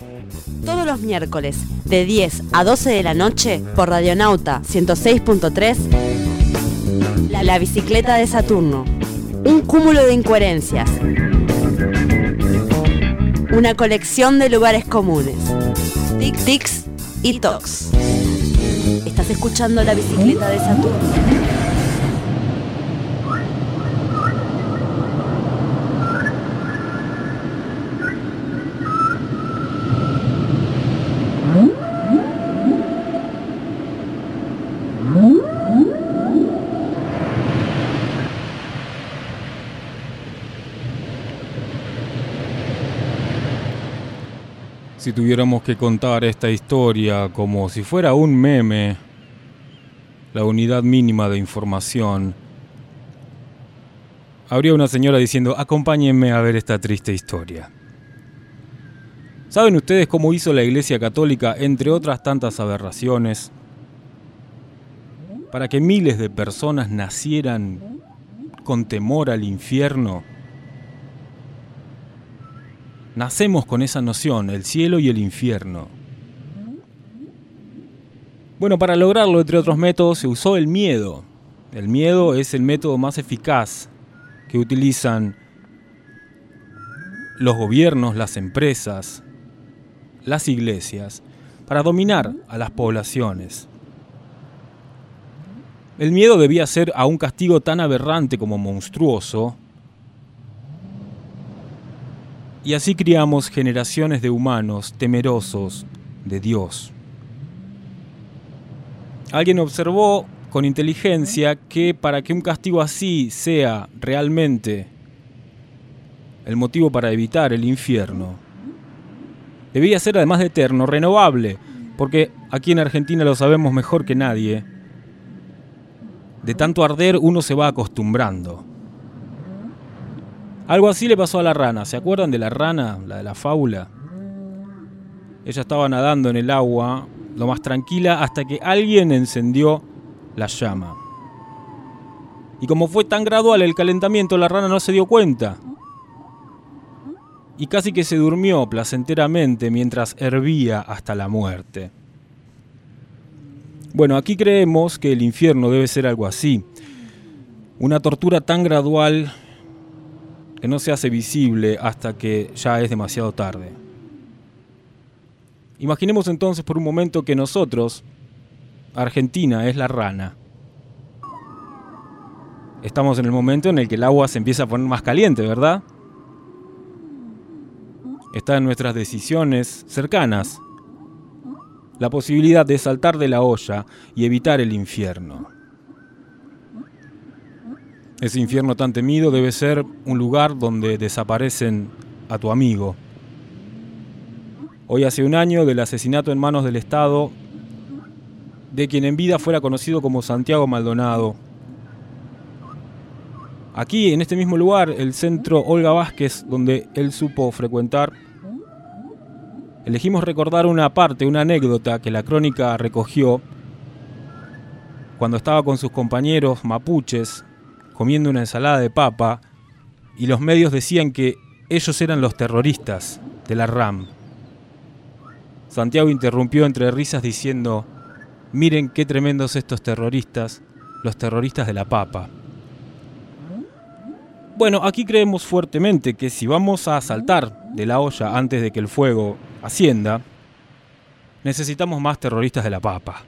Todos los miércoles, de 10 a 12 de la noche, por Radionauta 106.3, La Bicicleta de Saturno. Un cúmulo de incoherencias. Una colección de lugares comunes. Tics y tocs. Estás escuchando La Bicicleta de Saturno. Si tuviéramos que contar esta historia como si fuera un meme, la unidad mínima de información, habría una señora diciendo: acompáñenme a ver esta triste historia. ¿Saben ustedes cómo hizo la Iglesia Católica, entre otras tantas aberraciones, para que miles de personas nacieran con temor al infierno? Nacemos con esa noción, el cielo y el infierno. Bueno, para lograrlo, entre otros métodos, se usó el miedo. El miedo es el método más eficaz que utilizan los gobiernos, las empresas, las iglesias, para dominar a las poblaciones. El miedo debía ser a un castigo tan aberrante como monstruoso, y así criamos generaciones de humanos temerosos de Dios. Alguien observó con inteligencia que para que un castigo así sea realmente el motivo para evitar el infierno, debía ser, además de eterno, renovable, porque aquí en Argentina lo sabemos mejor que nadie. De tanto arder uno se va acostumbrando. Algo así le pasó a la rana. ¿Se acuerdan de la rana, la de la fábula? Ella estaba nadando en el agua, lo más tranquila, hasta que alguien encendió la llama. Y como fue tan gradual el calentamiento, la rana no se dio cuenta. Y casi que se durmió placenteramente mientras hervía hasta la muerte. Bueno, aquí creemos que el infierno debe ser algo así. Una tortura tan gradual que no se hace visible hasta que ya es demasiado tarde. Imaginemos entonces por un momento que nosotros, Argentina, es la rana. Estamos en el momento en el que el agua se empieza a poner más caliente, ¿verdad? Está en nuestras decisiones cercanas la posibilidad de saltar de la olla y evitar el infierno. Ese infierno tan temido debe ser un lugar donde desaparecen a tu amigo. Hoy hace un año del asesinato en manos del Estado de quien en vida fuera conocido como Santiago Maldonado. Aquí, en este mismo lugar, el centro Olga Vázquez, donde él supo frecuentar, elegimos recordar una parte, una anécdota que la crónica recogió cuando estaba con sus compañeros mapuches comiendo una ensalada de papa, y los medios decían que ellos eran los terroristas de la RAM. Santiago interrumpió entre risas diciendo: miren qué tremendos estos terroristas, los terroristas de la papa. Bueno, aquí creemos fuertemente que si vamos a saltar de la olla antes de que el fuego ascienda, necesitamos más terroristas de la papa.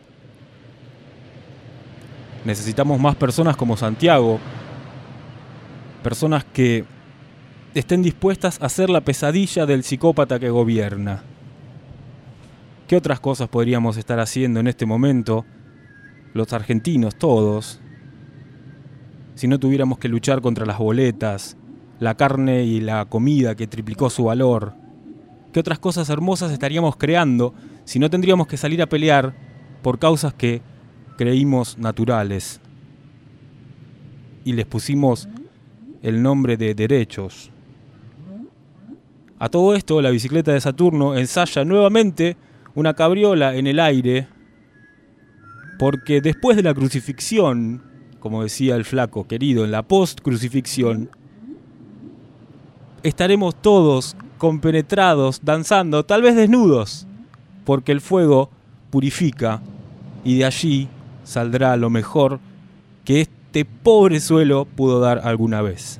Necesitamos más personas como Santiago, personas que estén dispuestas a ser la pesadilla del psicópata que gobierna. ¿Qué otras cosas podríamos estar haciendo en este momento, los argentinos todos, si no tuviéramos que luchar contra las boletas, la carne y la comida que triplicó su valor? ¿Qué otras cosas hermosas estaríamos creando si no tendríamos que salir a pelear por causas que creímos naturales y les pusimos el nombre de derechos? A todo esto, la bicicleta de Saturno ensaya nuevamente una cabriola en el aire, porque después de la crucifixión, como decía el flaco querido, en la post-crucifixión, estaremos todos compenetrados, danzando, tal vez desnudos, porque el fuego purifica y de allí saldrá lo mejor que este pobre suelo pudo dar alguna vez.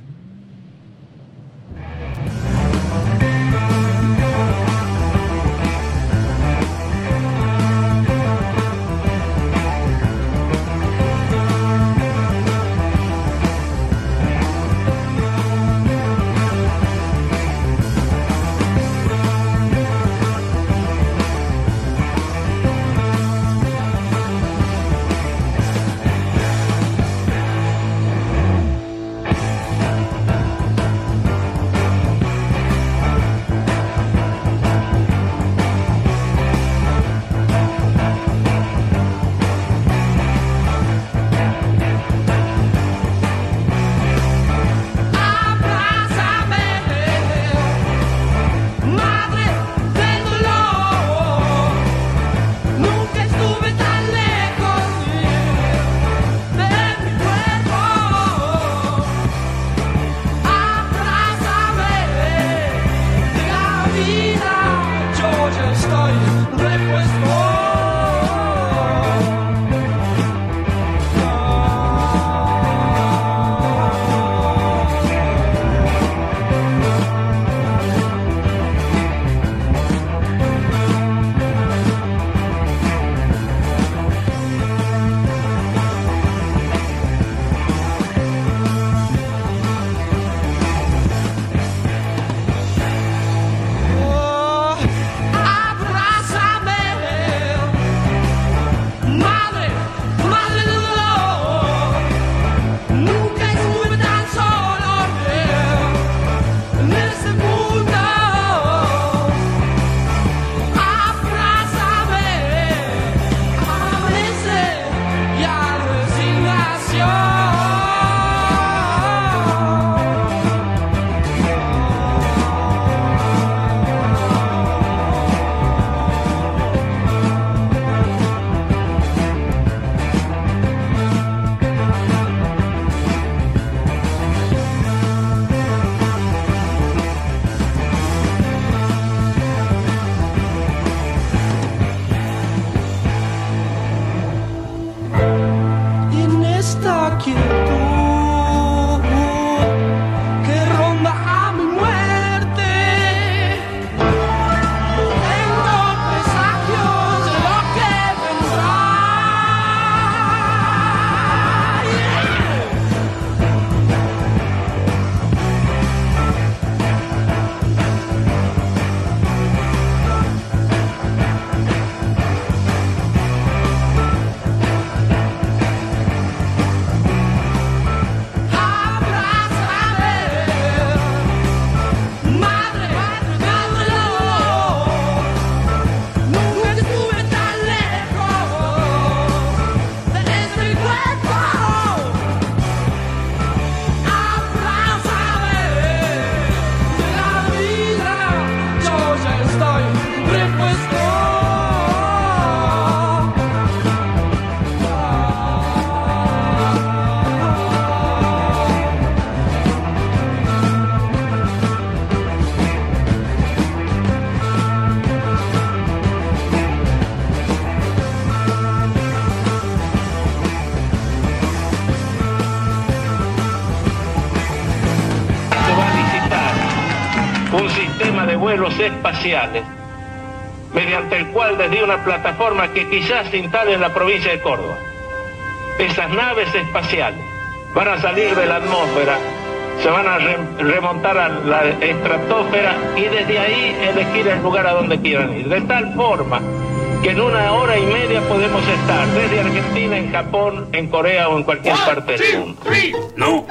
de vuelos espaciales, mediante el cual desde una plataforma que quizás se instale en la provincia de Córdoba, esas naves espaciales van a salir de la atmósfera, se van a remontar a la estratosfera y desde ahí elegir el lugar a donde quieran ir, de tal forma que en 1 hora y media podemos estar desde Argentina, en Japón, en Corea o en cualquier parte del mundo. No.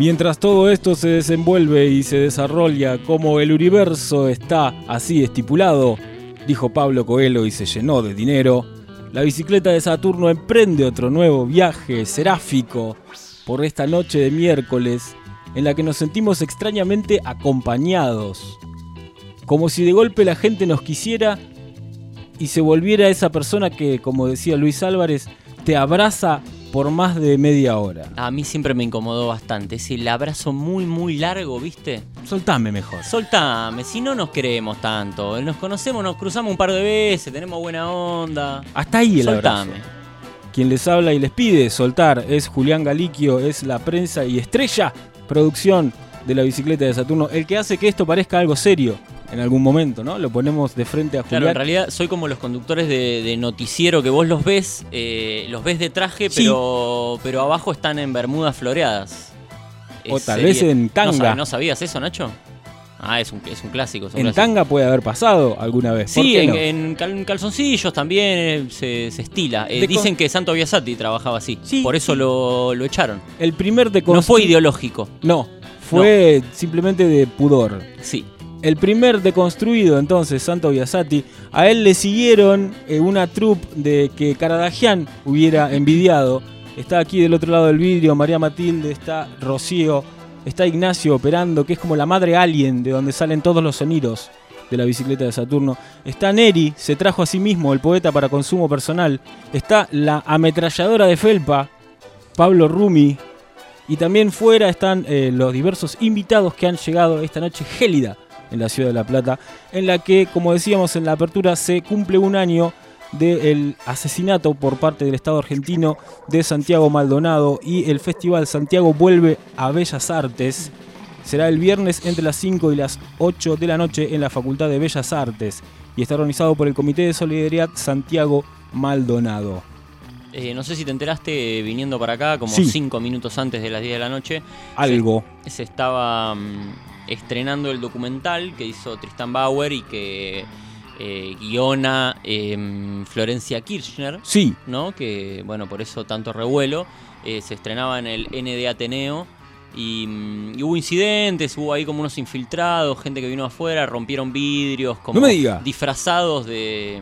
Mientras todo esto se desenvuelve y se desarrolla como el universo está así estipulado, dijo Pablo Coelho y se llenó de dinero, la bicicleta de Saturno emprende otro nuevo viaje seráfico por esta noche de miércoles en la que nos sentimos extrañamente acompañados. Como si de golpe la gente nos quisiera y se volviera esa persona que, como decía Luis Álvarez, te abraza por más de media hora. A mí siempre me incomodó bastante. Es el abrazo muy, muy largo, ¿viste? Soltame mejor. Soltame, si no nos queremos tanto. Nos conocemos, nos cruzamos un par de veces, tenemos buena onda. Hasta ahí el Soltame. abrazo. Quien les habla y les pide soltar es Julián Galiquio, es la prensa y estrella producción de la bicicleta de Saturno, el que hace que esto parezca algo serio en algún momento, ¿no? Lo ponemos de frente a Julián. Claro, en realidad soy como los conductores de noticiero que vos los ves de traje, Sí. pero abajo están en bermudas floreadas. O tal vez en tanga. ¿No sabías eso, Nacho? Ah, es un clásico. En tanga puede haber pasado alguna vez. ¿Por Sí, qué no? en calzoncillos también se estila. De Dicen que Santo Biasati trabajaba así. Sí. Por eso lo echaron. El primer No fue ideológico. No, fue simplemente de pudor. Sí. El primer deconstruido, entonces, Santo Biasati, a él le siguieron una troupe de que Karadagian hubiera envidiado. Está aquí del otro lado del vidrio María Matilde, está Rocío, está Ignacio operando, que es como la madre alien de donde salen todos los sonidos de la bicicleta de Saturno. Está Neri, se trajo a sí mismo el poeta para consumo personal. Está la ametralladora de felpa, Pablo Rumi. Y también fuera están los diversos invitados que han llegado esta noche gélida en la ciudad de La Plata, en la que, como decíamos en la apertura, se cumple un año del asesinato por parte del Estado argentino de Santiago Maldonado, y el Festival Santiago vuelve a Bellas Artes. Será el viernes entre las 5 y las 8 de la noche en la Facultad de Bellas Artes y está organizado por el Comité de Solidaridad Santiago Maldonado. No sé si te enteraste viniendo para acá, como Sí. 5 minutos antes de las 10 de la noche. Algo. Se estaba estrenando el documental que hizo Tristan Bauer y que guiona Florencia Kirchner, Sí, ¿no? Que, bueno, por eso tanto revuelo. Se estrenaba en el ND Ateneo y hubo incidentes, hubo ahí como unos infiltrados, gente que vino afuera, rompieron vidrios, como No me diga. disfrazados de...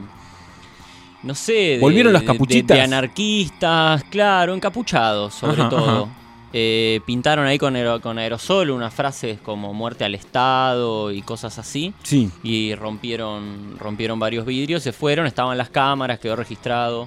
No sé, ¿Volvieron las capuchitas? De anarquistas, claro, encapuchados sobre Ajá, todo. ajá. Pintaron ahí con aerosol unas frases como muerte al Estado y cosas así. sí. Y rompieron varios vidrios, se fueron, estaban las cámaras, quedó registrado.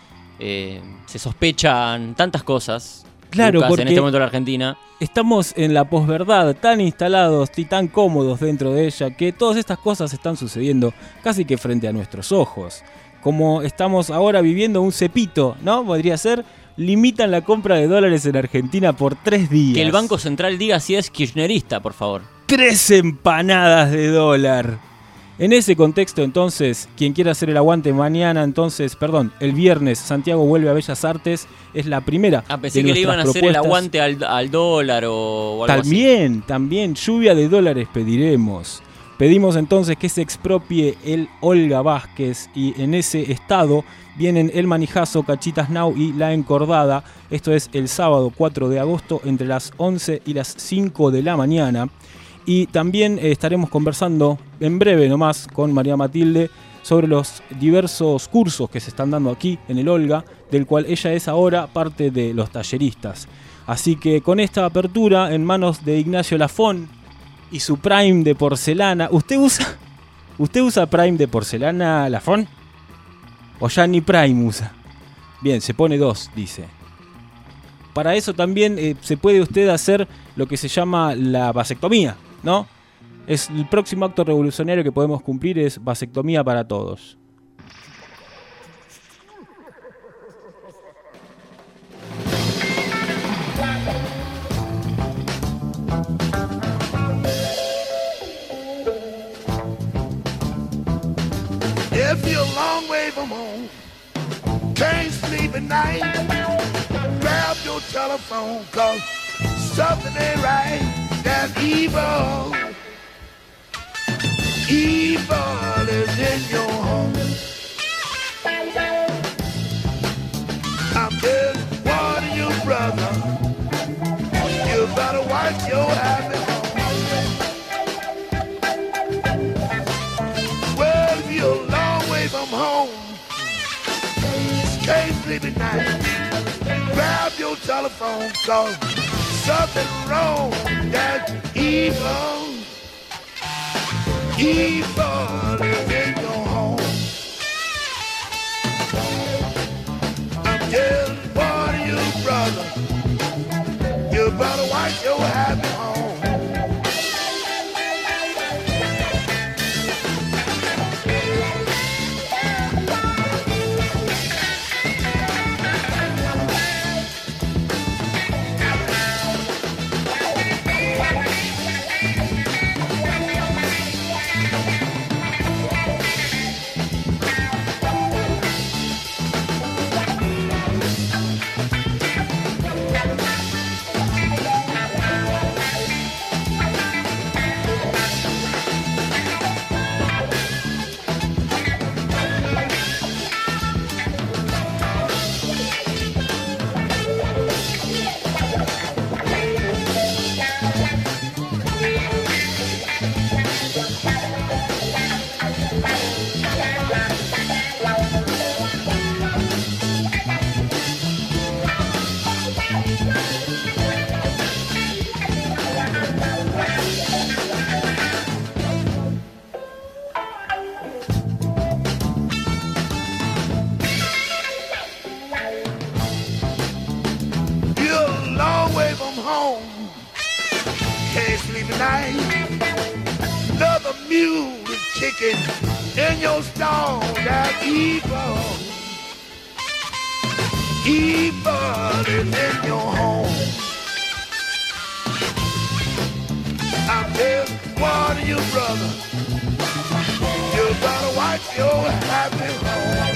Se sospechan tantas cosas. Claro, Lucas, porque en este momento en la Argentina. estamos en la posverdad, tan instalados y tan cómodos dentro de ella, que todas estas cosas están sucediendo casi que frente a nuestros ojos. Como estamos ahora viviendo un cepito, ¿no? Podría ser, limitan la compra de dólares en Argentina por 3 días. Que el Banco Central diga si es kirchnerista, por favor. 3 empanadas de dólar. En ese contexto, entonces, quien quiera hacer el aguante mañana, el viernes, Santiago vuelve a Bellas Artes, es la primera. Pensé de que le iban a hacer el nuestras aguante al dólar o algo así. También, lluvia de dólares pediremos. Pedimos entonces que se expropie el Olga Vázquez y en ese estado vienen El Manijazo, Cachitas Now y La Encordada. Esto es el sábado 4 de agosto entre las 11 y las 5 de la mañana. Y también estaremos conversando en breve nomás con María Matilde sobre los diversos cursos que se están dando aquí en el Olga, del cual ella es ahora parte de los talleristas. Así que con esta apertura en manos de Ignacio Lafón y su Prime de porcelana. ¿Usted usa Prime de porcelana, Lafón? ¿O ya ni Prime usa? Bien, se pone 2, dice. Para eso también se puede usted hacer lo que se llama la vasectomía, ¿no? Es el próximo acto revolucionario que podemos cumplir, es vasectomía para todos. If you're a long way from home, can't sleep at night, grab your telephone, cause something ain't right. That evil is in your home. I'm just warning you, brother, you better watch happy home. Well, if you're a long way from home, can't sleep at night, grab your telephone, cause something wrong, that's evil. Evil is in your home. I'm just warning you, brother, you better watch your happy home. Another mule is kicking in your stall. That evil, evil is in your home. I'm just warning you, brother, you better watch your happy home.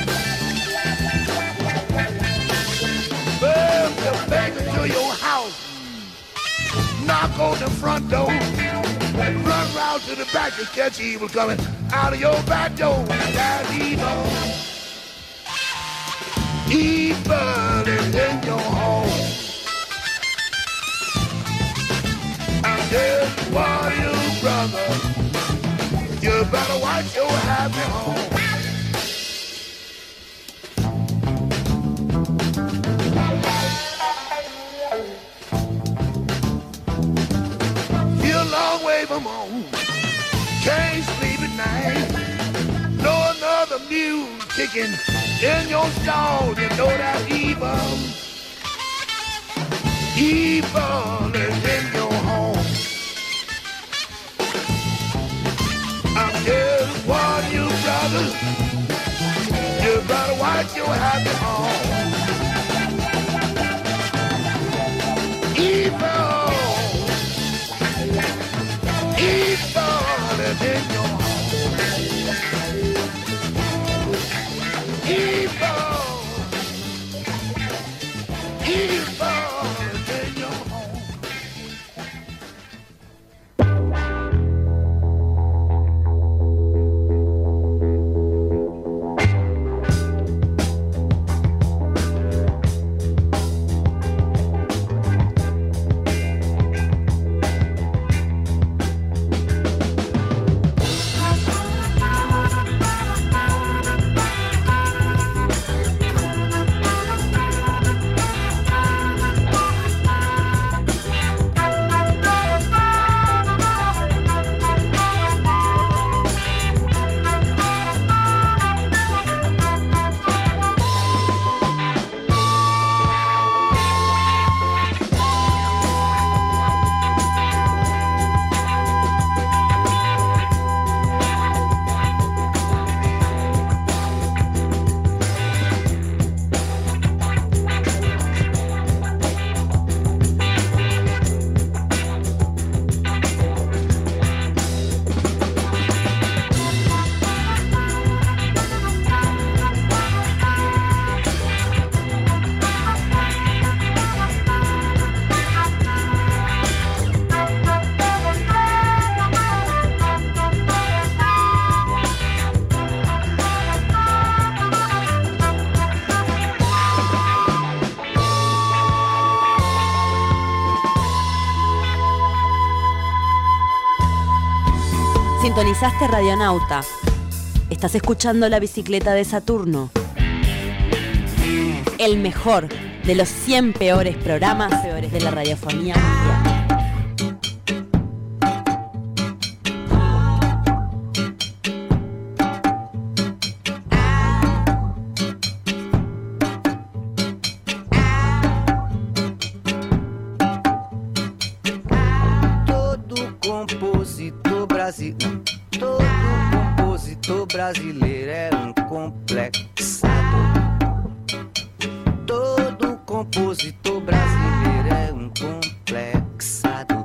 Well, you make it to your house, knock on the front door, run round to the back to catch evil coming out of your back door. That's evil. Evil is in your home. I'm just warning you, brother, you better watch your happy home. Long way from home, can't sleep at night. Know another mule kicking in your stall. You know that evil, evil is in your home. I'm just warning you, brother, you better watch your happy home. Evil. Evil is in your home. Evil. Evil is in your home. Sintonizaste Radionauta. Estás escuchando La Bicicleta de Saturno. El mejor de los 100 peores programas de la radiofonía mundial. Todo compositor brasileiro é complexado. Todo compositor brasileiro é complexado.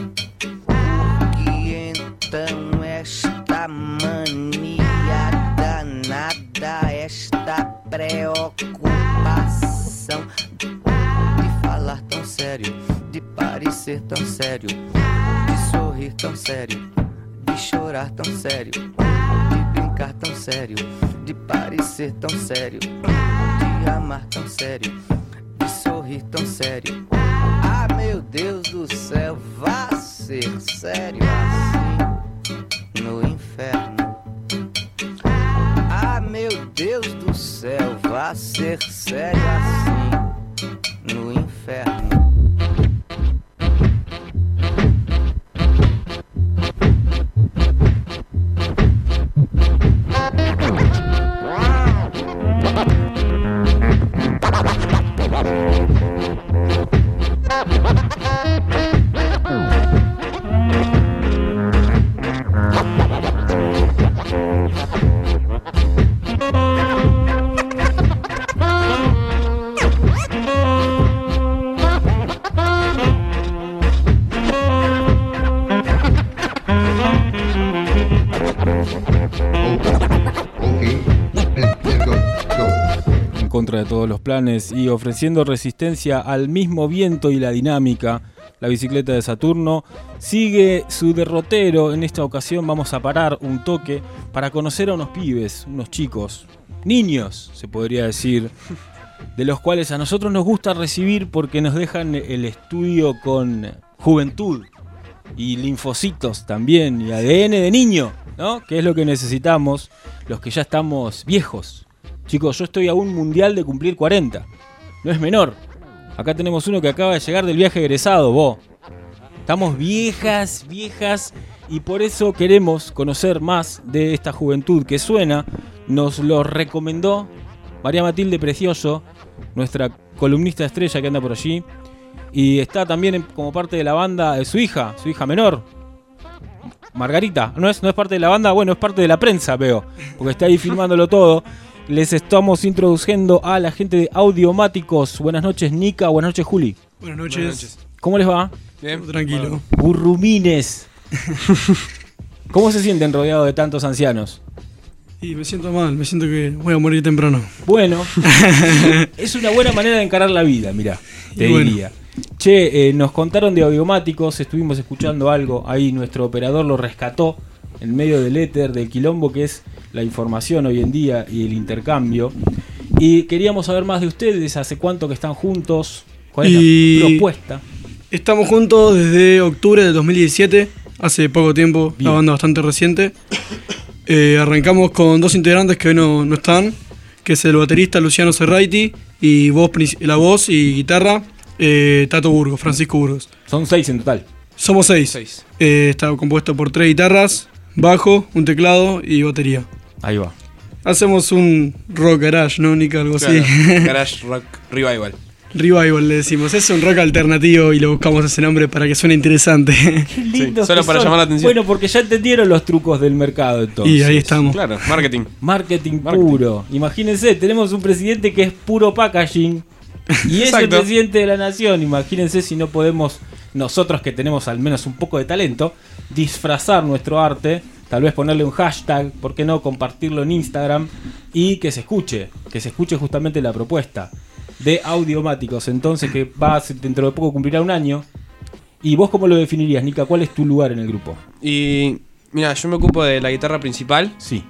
Porque então esta mania danada, esta preocupação de falar tão sério, de parecer tão sério, de sorrir tão sério, de chorar tão sério, de brincar tão sério, de parecer tão sério, de amar tão sério, de sorrir tão sério. Ah, meu Deus do céu, vá ser sério assim no inferno. Ah, meu Deus do céu, vá ser sério assim no inferno. De todos los planes y ofreciendo resistencia al mismo viento y la dinámica, la bicicleta de Saturno sigue su derrotero. En esta ocasión vamos a parar un toque para conocer a unos pibes, unos chicos, niños se podría decir, de los cuales a nosotros nos gusta recibir porque nos dejan el estudio con juventud y linfocitos también y ADN de niño, ¿no? Que es lo que necesitamos los que ya estamos viejos. Chicos, yo estoy a un mundial de cumplir 40. No es menor. Acá tenemos uno que acaba de llegar del viaje egresado, vos. Estamos viejas, y por eso queremos conocer más de esta juventud que suena. Nos lo recomendó María Matilde Precioso, nuestra columnista estrella que anda por allí. Y está también como parte de la banda su hija menor, Margarita. ¿No es parte de la banda? Bueno, es parte de la prensa, veo, porque está ahí filmándolo todo. Les estamos introduciendo a la gente de Audiomáticos. Buenas noches, Nica. Buenas noches, Juli. Buenas noches. ¿Cómo les va? Bien. Tranquilo. Burrumines. ¿Cómo se sienten rodeados de tantos ancianos? Y me siento mal, me siento que voy a morir temprano. Bueno, es una buena manera de encarar la vida, mirá, te diría. Che, nos contaron de Audiomáticos, estuvimos escuchando algo, ahí nuestro operador lo rescató en medio del éter, del quilombo que es la información hoy en día y el intercambio. Y queríamos saber más de ustedes, ¿hace cuánto que están juntos? ¿Cuál es la propuesta? Estamos juntos desde octubre del 2017, hace poco tiempo, bien. La banda bastante reciente. Arrancamos con dos integrantes que hoy no están, que es el baterista Luciano Cerraiti y la voz y guitarra Tato Burgos, Francisco Burgos. Son 6 en total. Somos 6. Está compuesto por 3 guitarras, bajo, un teclado y batería. Ahí va. Hacemos un rock garage, ¿no, Nica? Algo claro, así. Garage rock revival. Revival le decimos. Es un rock alternativo y le buscamos ese nombre para que suene interesante. Qué lindo. Sí, solo para llamar la atención. Bueno, porque ya entendieron los trucos del mercado entonces. Y ahí estamos. Claro, marketing. Marketing puro. Imagínense, tenemos un presidente que es puro packaging y es el presidente de la nación. Imagínense si no podemos, nosotros que tenemos al menos un poco de talento, disfrazar nuestro arte. Tal vez ponerle un hashtag, ¿por qué no? Compartirlo en Instagram y que se escuche justamente la propuesta de Audiomáticos. Entonces, que va dentro de poco cumplirá un año. ¿Y vos cómo lo definirías, Nica? ¿Cuál es tu lugar en el grupo? Y mira, yo me ocupo de la guitarra principal. Sí.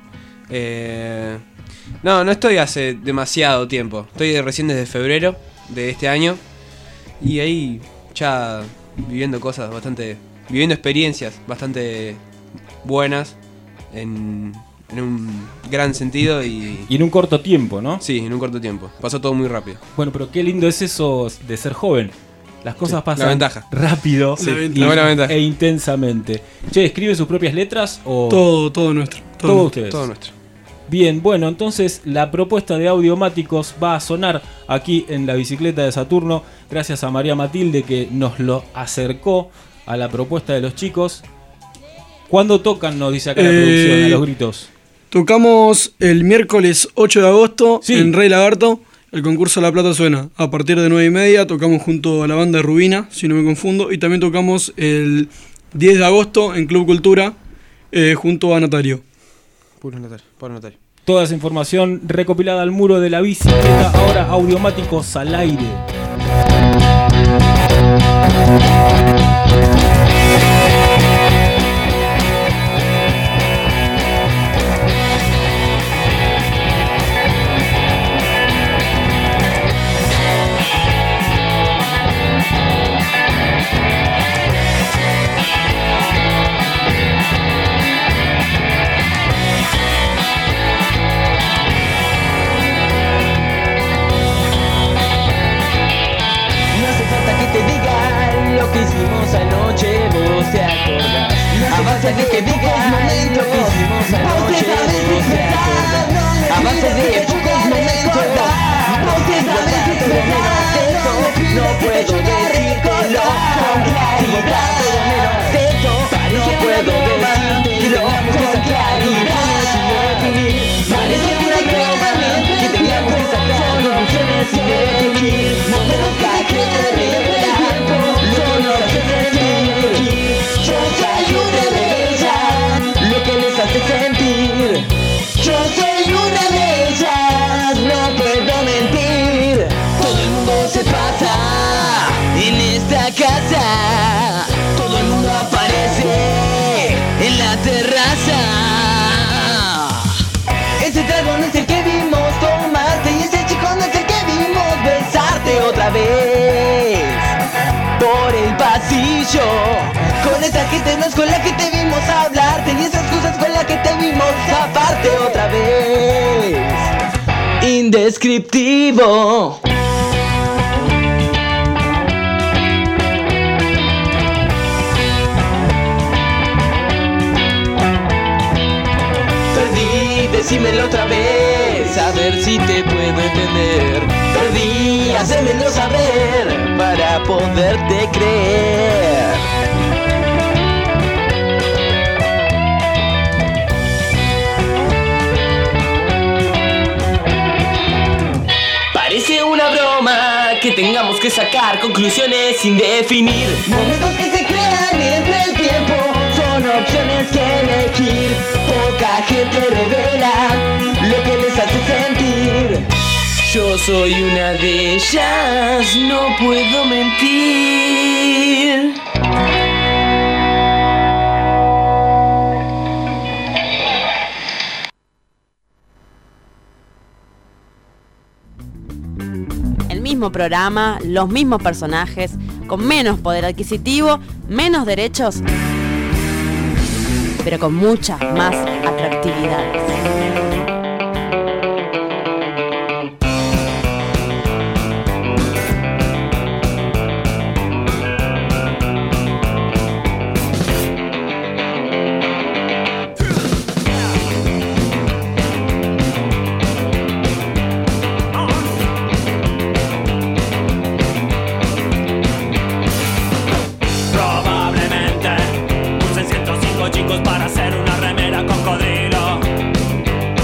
No estoy hace demasiado tiempo. Estoy recién desde febrero de este año. Y ahí ya viviendo experiencias bastante buenas, en un gran sentido y en un corto tiempo, ¿no? Sí, en un corto tiempo. Pasó todo muy rápido. Bueno, pero qué lindo es eso de ser joven. Las cosas pasan la ventaja. rápido La buena ventaja. e intensamente. Che, ¿escribe sus propias letras o...? Todo nuestro. Todo ustedes. Todo nuestro. Bien, bueno, entonces la propuesta de Audiomáticos va a sonar aquí en la bicicleta de Saturno, gracias a María Matilde que nos lo acercó a la propuesta de los chicos. ¿Cuándo tocan, nos dice acá la producción, a los gritos? Tocamos el miércoles 8 de agosto Sí. en Rey Lagarto. El concurso La Plata suena a partir de 9:30. Tocamos junto a la banda de Rubina, si no me confundo. Y también tocamos el 10 de agosto en Club Cultura junto a Natario. Puro notario. Toda esa información recopilada al muro de la bicicleta. Ahora Audiomáticos al aire. de que digas momentos, lo que hicimos anoche, no se acuerda. A base de pocos momentos, porque sabes que todo menos eso, no puedo decírtelo con claridad, todo menos eso, no puedo decírtelo con claridad, sin definir. Parece una broma que tengamos que sacar conclusiones sin definir, momentos que te revelan lo que nos hace sentir. Yo soy una de ellas, lo que les hace sentir. Yo soy una de ellas, no puedo mentir. Todo el mundo se pasa en esta casa. Todo el mundo aparece en la terraza. Ese trago no es el que vimos tomarte, y ese chico no es el que vimos besarte otra vez por el pasillo. Con esa gente no es con la que te vimos hablarte, y esas cosas con las que te vimos aparte otra vez. Indescriptivo. Perdí, decímelo otra vez, a ver si te puedo entender. Perdí, hacémelo saber para poderte creer. Parece una broma que tengamos que sacar conclusiones sin definir. Momentos que se crean entre el tiempo, son opciones que elegir. Poca gente revela lo que les hace sentir. Yo soy una de ellas, no puedo mentir. El mismo programa, los mismos personajes, con menos poder adquisitivo, menos derechos, pero con muchas más atractividades. Probablemente usen 105 chicos para hacer una remera cocodrilo.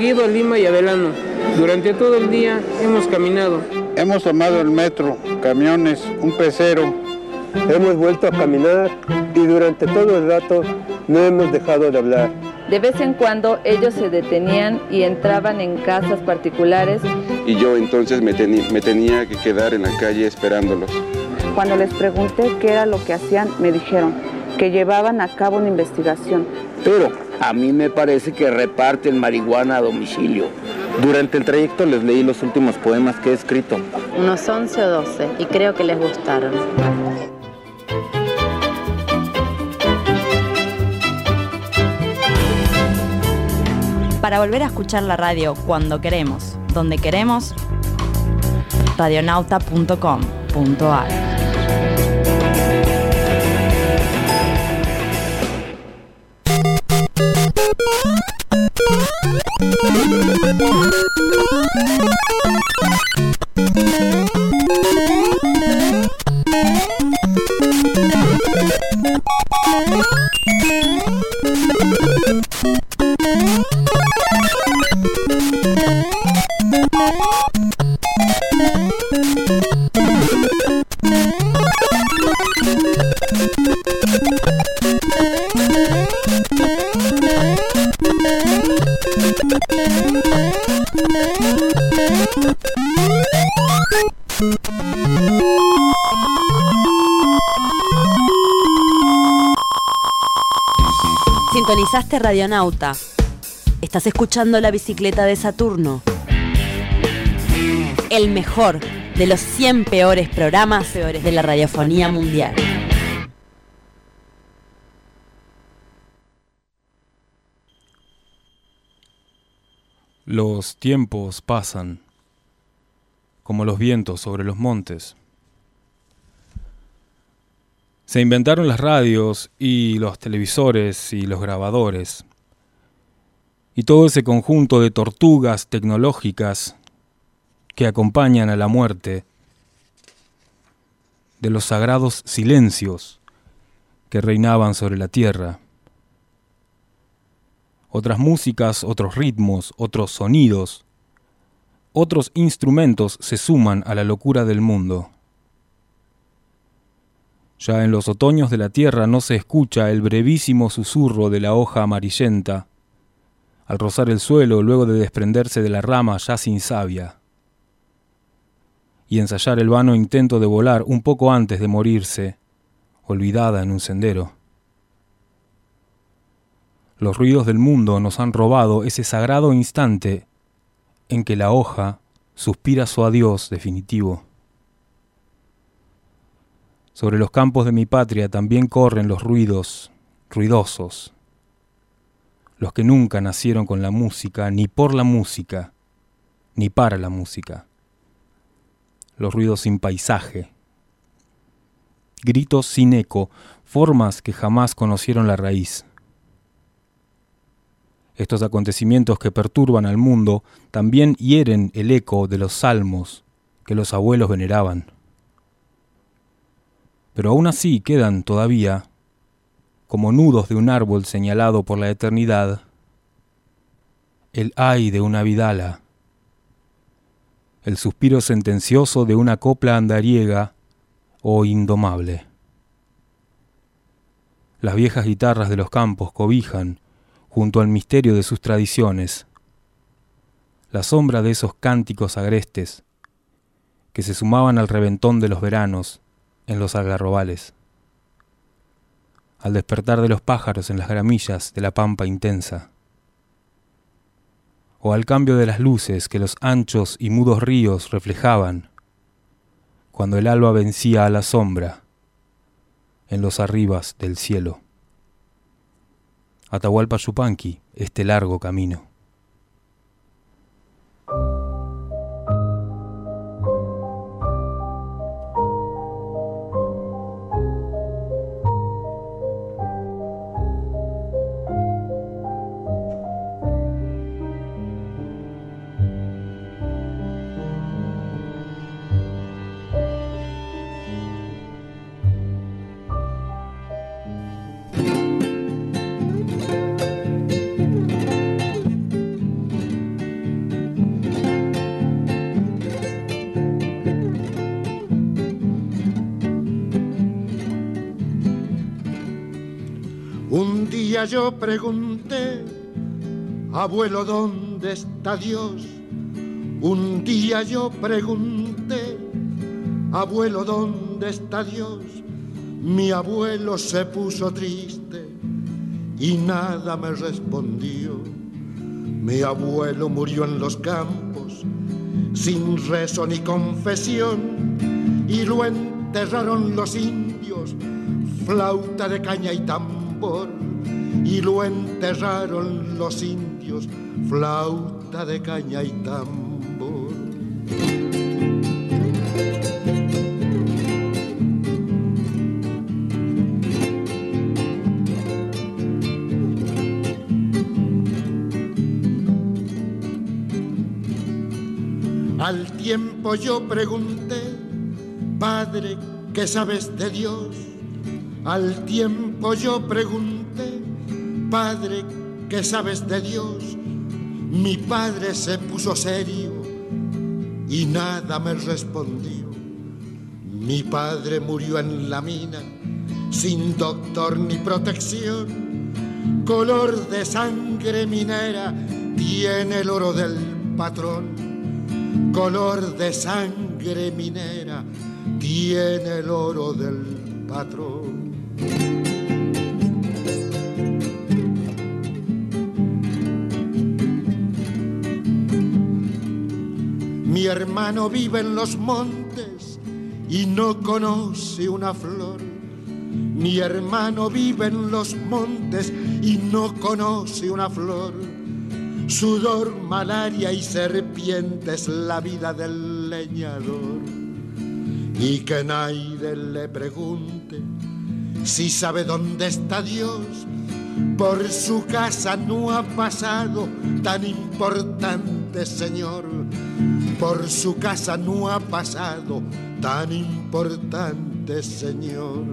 seguido a Lima y a Delano. Durante todo el día hemos caminado. Hemos tomado el metro, camiones, un pecero. Hemos vuelto a caminar y durante todo el rato no hemos dejado de hablar. De vez en cuando ellos se detenían y entraban en casas particulares. Y yo entonces me tenía que quedar en la calle esperándolos. Cuando les pregunté qué era lo que hacían, me dijeron que llevaban a cabo una investigación. Pero a mí me parece que reparten marihuana a domicilio. Durante el trayecto les leí los últimos poemas que he escrito. Unos 11 o 12, y creo que les gustaron. Para volver a escuchar la radio cuando queremos, donde queremos, radionauta.com.ar. Sintonizaste Radionauta. Estás escuchando La Bicicleta de Saturno. El mejor de los 100 peores programas de la radiofonía mundial. Los tiempos pasan, como los vientos sobre los montes. Se inventaron las radios y los televisores y los grabadores. Y todo ese conjunto de tortugas tecnológicas que acompañan a la muerte, de los sagrados silencios que reinaban sobre la tierra. Otras músicas, otros ritmos, otros sonidos, otros instrumentos se suman a la locura del mundo. Ya en los otoños de la tierra no se escucha el brevísimo susurro de la hoja amarillenta al rozar el suelo luego de desprenderse de la rama ya sin savia y ensayar el vano intento de volar un poco antes de morirse, olvidada en un sendero. Los ruidos del mundo nos han robado ese sagrado instante en que la hoja suspira su adiós definitivo. Sobre los campos de mi patria también corren los ruidos ruidosos, los que nunca nacieron con la música, ni por la música, ni para la música. Los ruidos sin paisaje, gritos sin eco, formas que jamás conocieron la raíz. Estos acontecimientos que perturban al mundo también hieren el eco de los salmos que los abuelos veneraban. Pero aún así quedan todavía, como nudos de un árbol señalado por la eternidad, el ay de una vidala, el suspiro sentencioso de una copla andariega o indomable. Las viejas guitarras de los campos cobijan, junto al misterio de sus tradiciones, la sombra de esos cánticos agrestes que se sumaban al reventón de los veranos en los algarrobales, al despertar de los pájaros en las gramillas de la pampa intensa, o al cambio de las luces que los anchos y mudos ríos reflejaban cuando el alba vencía a la sombra en los arribas del cielo. Atahualpa Yupanqui, este largo camino. día yo pregunté, abuelo, ¿dónde está Dios? Un día yo pregunté, abuelo, ¿dónde está Dios? Mi abuelo se puso triste y nada me respondió. Mi abuelo murió en los campos, sin rezo ni confesión, y lo enterraron los indios, flauta de caña y tambor. Y lo enterraron los indios, flauta de caña y tambor. Al tiempo yo pregunté, Padre, ¿qué sabes de Dios? Al tiempo yo pregunté, Padre, ¿qué sabes de Dios? Mi padre se puso serio y nada me respondió. Mi padre murió en la mina, sin doctor ni protección. Color de sangre minera tiene el oro del patrón. Color de sangre minera tiene el oro del patrón. Mi hermano vive en los montes y no conoce una flor. Mi hermano vive en los montes y no conoce una flor. Sudor, malaria y serpientes, la vida del leñador. Y que nadie le pregunte si sabe dónde está Dios. Por su casa no ha pasado tan importante señor. Por su casa no ha pasado tan importante señor.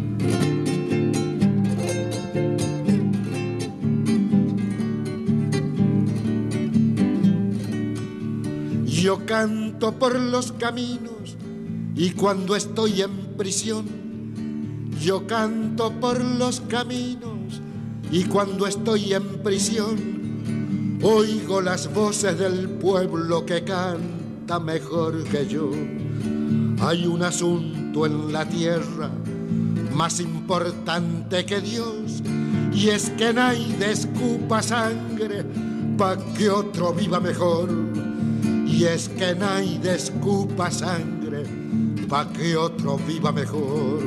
Yo canto por los caminos y cuando estoy en prisión, yo canto por los caminos y cuando estoy en prisión, oigo las voces del pueblo que canta mejor que yo. Hay un asunto en la tierra más importante que Dios, y es que nadie escupa sangre pa' que otro viva mejor. Y es que nadie escupa sangre pa' que otro viva mejor.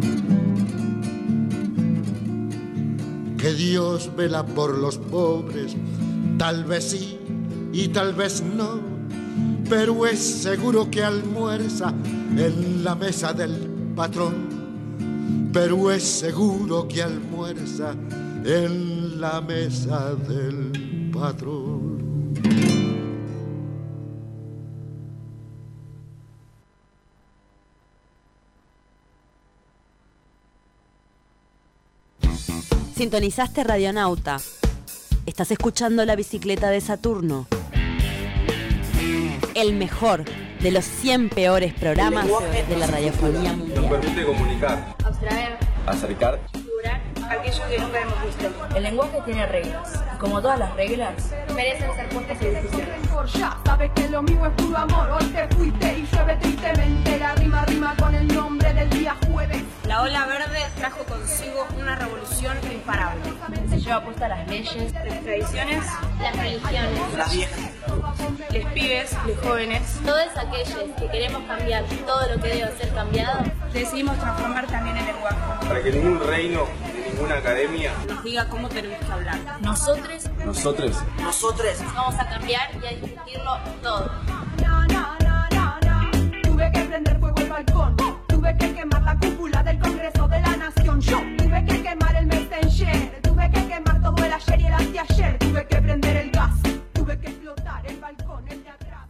Que Dios vela por los pobres, tal vez sí y tal vez no, pero es seguro que almuerza en la mesa del patrón. Pero es seguro que almuerza en la mesa del patrón. Sintonizaste Radionauta. Estás escuchando La Bicicleta de Saturno. El mejor de los 100 peores programas de la radiofonía mundial. Nos permite comunicar, abstraer, acercar, figurar, aquello que nunca hemos visto. El lenguaje tiene reglas. Como todas las reglas, merecen ser puestas en discusión. Ya sabes que lo mío es puro amor. Hoy te fuiste y llueve tristemente. La rima con el nombre del día jueves. La ola verde trajo consigo una revolución imparable. Se lleva puesta las leyes, las tradiciones, las religiones, las viejas, les pibes, los jóvenes. Todos aquellos que queremos cambiar todo lo que debe ser cambiado, decidimos transformar también el lenguaje. Para que ningún reino ni ninguna academia nos diga cómo tenemos que hablar. Nosotros vamos a cambiar y a discutirlo todo. Tuve que prender fuego el balcón. Tuve que quemar la cúpula del Congreso de la Nación. Yo tuve que quemar el Messenger. Tuve que quemar todo el ayer y el anteayer. Tuve que prender el gas. Tuve que explotar el balcón, el de atrás.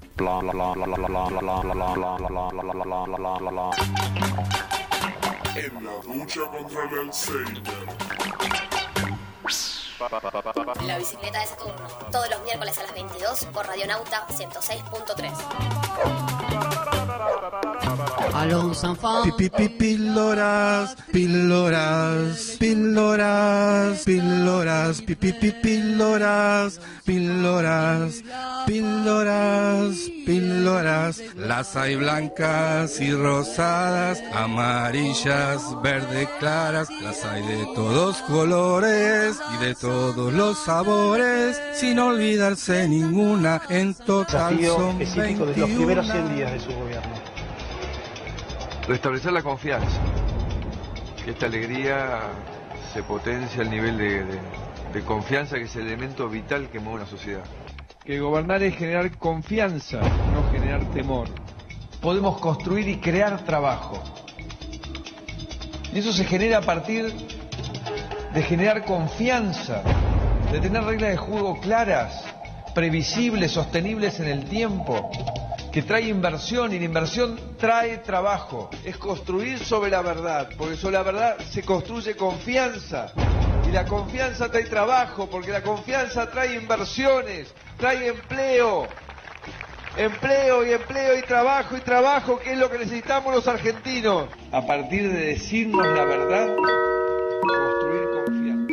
En la lucha contra el Alzheimer. La Bicicleta de Saturno, todos los miércoles a las 22 por Radionauta 106.3. Allons enfants. Píldoras, píldoras, píldoras, píldoras, píldoras, píldoras, píldoras, píldoras. Las hay blancas y rosadas, amarillas, verde claras. Las hay de todos colores y de todos los sabores, sin olvidarse ninguna. En total son 21. De los primeros 100 días de su gobierno. Restablecer la confianza, que esta alegría se potencia al nivel de confianza, que es el elemento vital que mueve una sociedad. Que gobernar es generar confianza, no generar temor. Podemos construir y crear trabajo. Y eso se genera a partir de generar confianza, de tener reglas de juego claras, previsibles, sostenibles en el tiempo, que trae inversión, y la inversión trae trabajo. Es construir sobre la verdad, porque sobre la verdad se construye confianza, y la confianza trae trabajo, porque la confianza trae inversiones, trae empleo, empleo y empleo y trabajo, que es lo que necesitamos los argentinos. A partir de decirnos la verdad, construir confianza.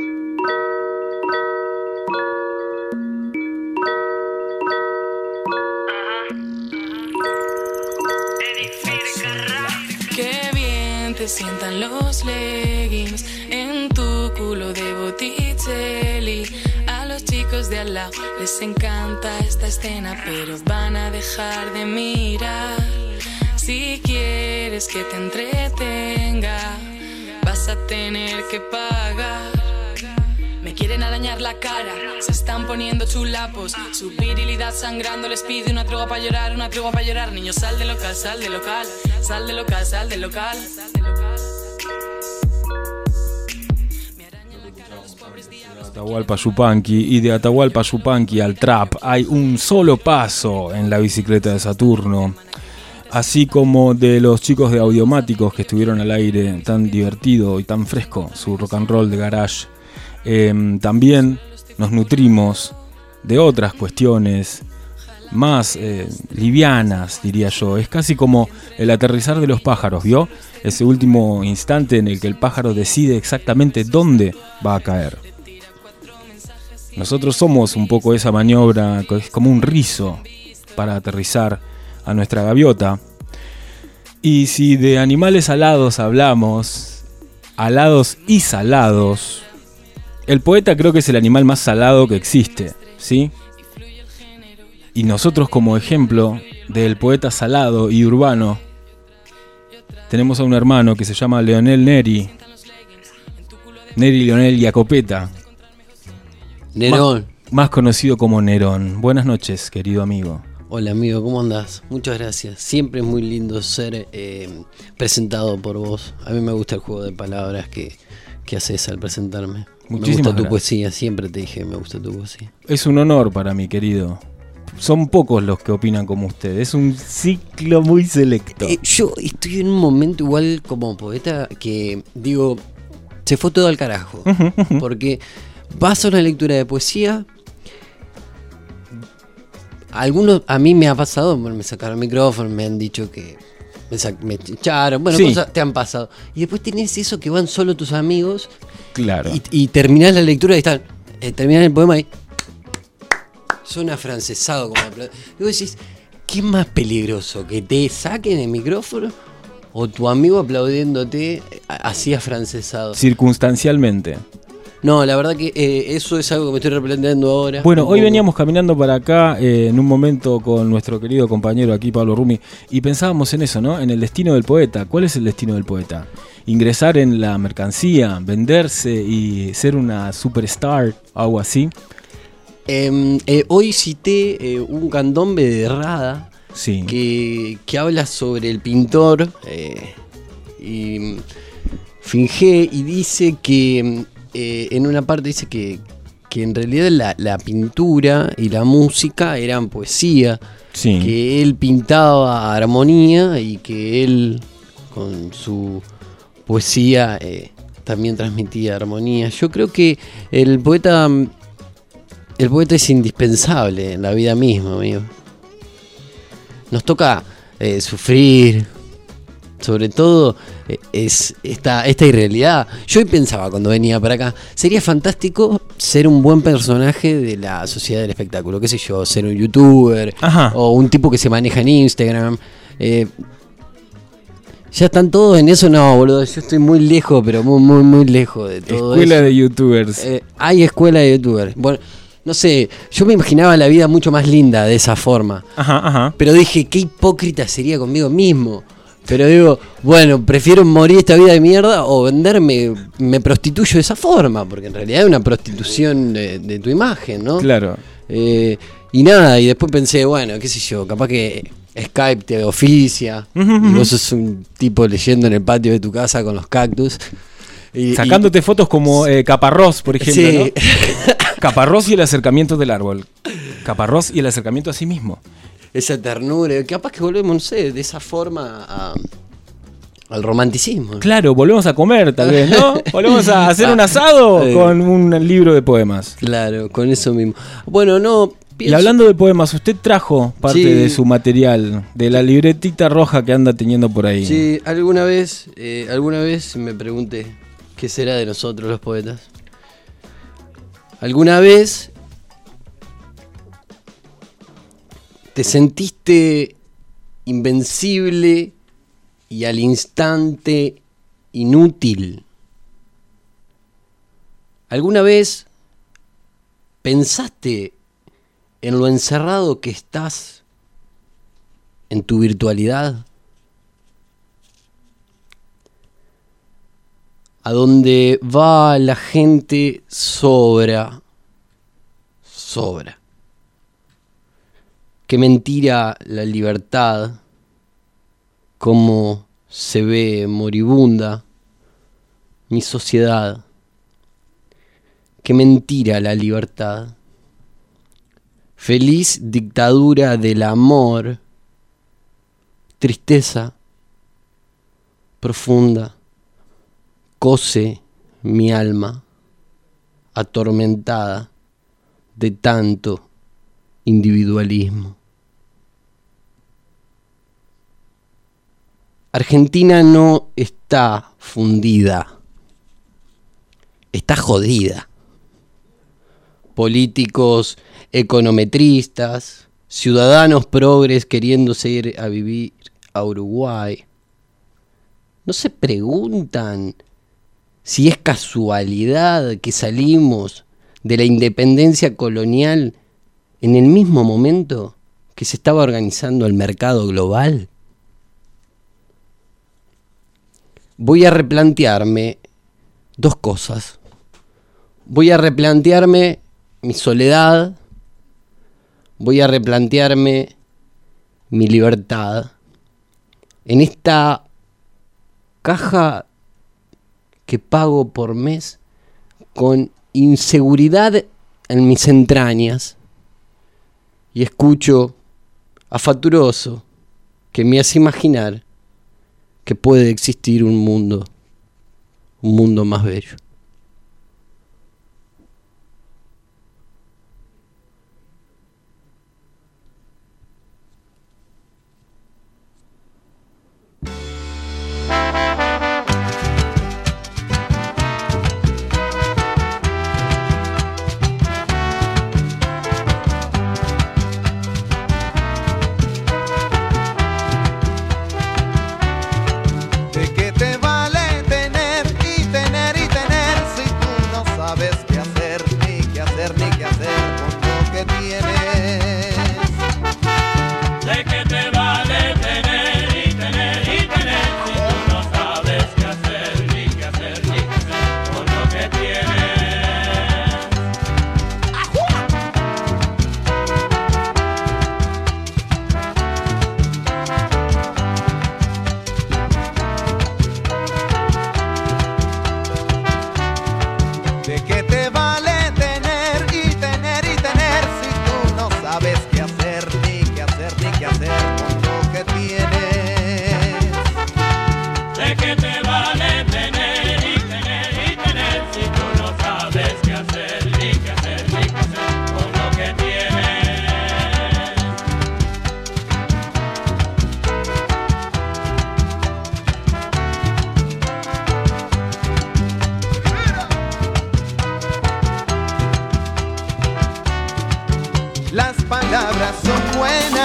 Qué bien te sientan los leggings en tu culo de Botticelli. A los chicos de al lado les encanta esta escena, pero van a dejar de mirar. Si quieres que te entretenga, vas a tener que pagar. Me quieren arañar la cara, se están poniendo chulapos. Su virilidad sangrando les pide una tregua para llorar, una tregua para llorar. Niños, sal del local, sal del local, sal del local, sal del local. Atahualpa Yupanqui, y de Atahualpa Yupanqui al trap hay un solo paso en la bicicleta de Saturno. Así como de los chicos de Audiomáticos que estuvieron al aire, tan divertido y tan fresco su rock and roll de garage. También nos nutrimos de otras cuestiones más livianas, diría yo. Es casi como el aterrizar de los pájaros, ¿vio? Ese último instante en el que el pájaro decide exactamente dónde va a caer. Nosotros somos un poco esa maniobra, que es como un rizo para aterrizar a nuestra gaviota. Y si de animales alados hablamos, alados y salados, el poeta creo que es el animal más salado que existe, ¿sí? Y nosotros, como ejemplo del poeta salado y urbano, tenemos a un hermano que se llama Leonel Neri. Neri Leonel Jacopeta. Nerón. Más conocido como Nerón. Buenas noches, querido amigo. Hola amigo, ¿cómo andás? Muchas gracias. Siempre es muy lindo ser presentado por vos. A mí me gusta el juego de palabras que haces al presentarme. Me gusta tu poesía, siempre te dije me gusta tu poesía. Es un honor para mí, querido. Son pocos los que opinan como usted. Es un ciclo muy selecto. Yo estoy en un momento igual como poeta que, digo, se fue todo al carajo. Porque vas a una lectura de poesía. Algunos, a mí me ha pasado, bueno, me sacaron el micrófono, me han dicho que me echaron, bueno, sí. Cosas te han pasado. Y después tenés eso que van solo tus amigos. Claro. Y terminás la lectura y están, terminás el poema y suena afrancesado como aplaudir. Y vos decís, ¿qué es más peligroso? ¿Que te saquen el micrófono o tu amigo aplaudiéndote así afrancesado? Circunstancialmente. No, la verdad que eso es algo que me estoy replanteando ahora. Bueno, hoy veníamos caminando para acá en un momento con nuestro querido compañero aquí, Pablo Rumi, y pensábamos en eso, ¿no? En el destino del poeta. ¿Cuál es el destino del poeta? ¿Ingresar en la mercancía, venderse y ser una superstar, algo así? Hoy cité un candombe de Rada, sí, que habla sobre el pintor y Fingé, y dice que en una parte dice que en realidad la pintura y la música eran poesía, sí, que él pintaba armonía y que él con su poesía también transmitía armonía. Yo creo que el poeta es indispensable en la vida misma, amigo. Nos toca sufrir, sobre todo es esta irrealidad. Yo hoy pensaba cuando venía para acá, sería fantástico ser un buen personaje de la sociedad del espectáculo, qué sé yo, ser un youtuber, Ajá. o un tipo que se maneja en Instagram. Ya están todos en eso, no, boludo, yo estoy muy lejos, pero muy lejos de todo Escuela eso. de youtubers. Hay escuela de youtubers. Bueno, no sé, yo me imaginaba la vida mucho más linda de esa forma. Ajá. Pero dije, qué hipócrita sería conmigo mismo. Pero digo, bueno, prefiero morir esta vida de mierda o venderme, me prostituyo de esa forma, porque en realidad es una prostitución de tu imagen, ¿no? Claro. Y nada, y después pensé, bueno, qué sé yo, capaz que Skype te oficia, y vos sos un tipo leyendo en el patio de tu casa con los cactus. Sacándote fotos como Caparrós, por ejemplo, sí. ¿no? Caparrós y el acercamiento del árbol. Caparrós y el acercamiento a sí mismo. Esa ternura, capaz que volvemos, no sé, de esa forma al romanticismo. Claro, volvemos a comer tal vez, ¿no? Volvemos a hacer un asado con un libro de poemas. Claro, con eso mismo. Bueno, no... Y hablando de poemas, usted trajo parte de su material, de la libretita roja que anda teniendo por ahí. Sí, alguna vez me pregunté, ¿qué será de nosotros los poetas? ¿Alguna vez te sentiste invencible y al instante inútil? ¿Alguna vez pensaste en lo encerrado que estás en tu virtualidad? A donde va la gente sobra. Qué mentira la libertad, cómo se ve moribunda mi sociedad. Qué mentira la libertad. Feliz dictadura del amor, tristeza profunda, cose mi alma, atormentada de tanto individualismo. Argentina no está fundida, está jodida. Políticos econometristas, ciudadanos progres queriéndose ir a vivir a Uruguay, no se preguntan si es casualidad que salimos de la independencia colonial en el mismo momento que se estaba organizando el mercado global. Voy a replantearme dos cosas. Voy a replantearme mi soledad. Voy a replantearme mi libertad. En esta caja que pago por mes con inseguridad en mis entrañas, y escucho a Faturoso que me hace imaginar que puede existir un mundo más bello. ¿De qué te vale tener y tener y tener?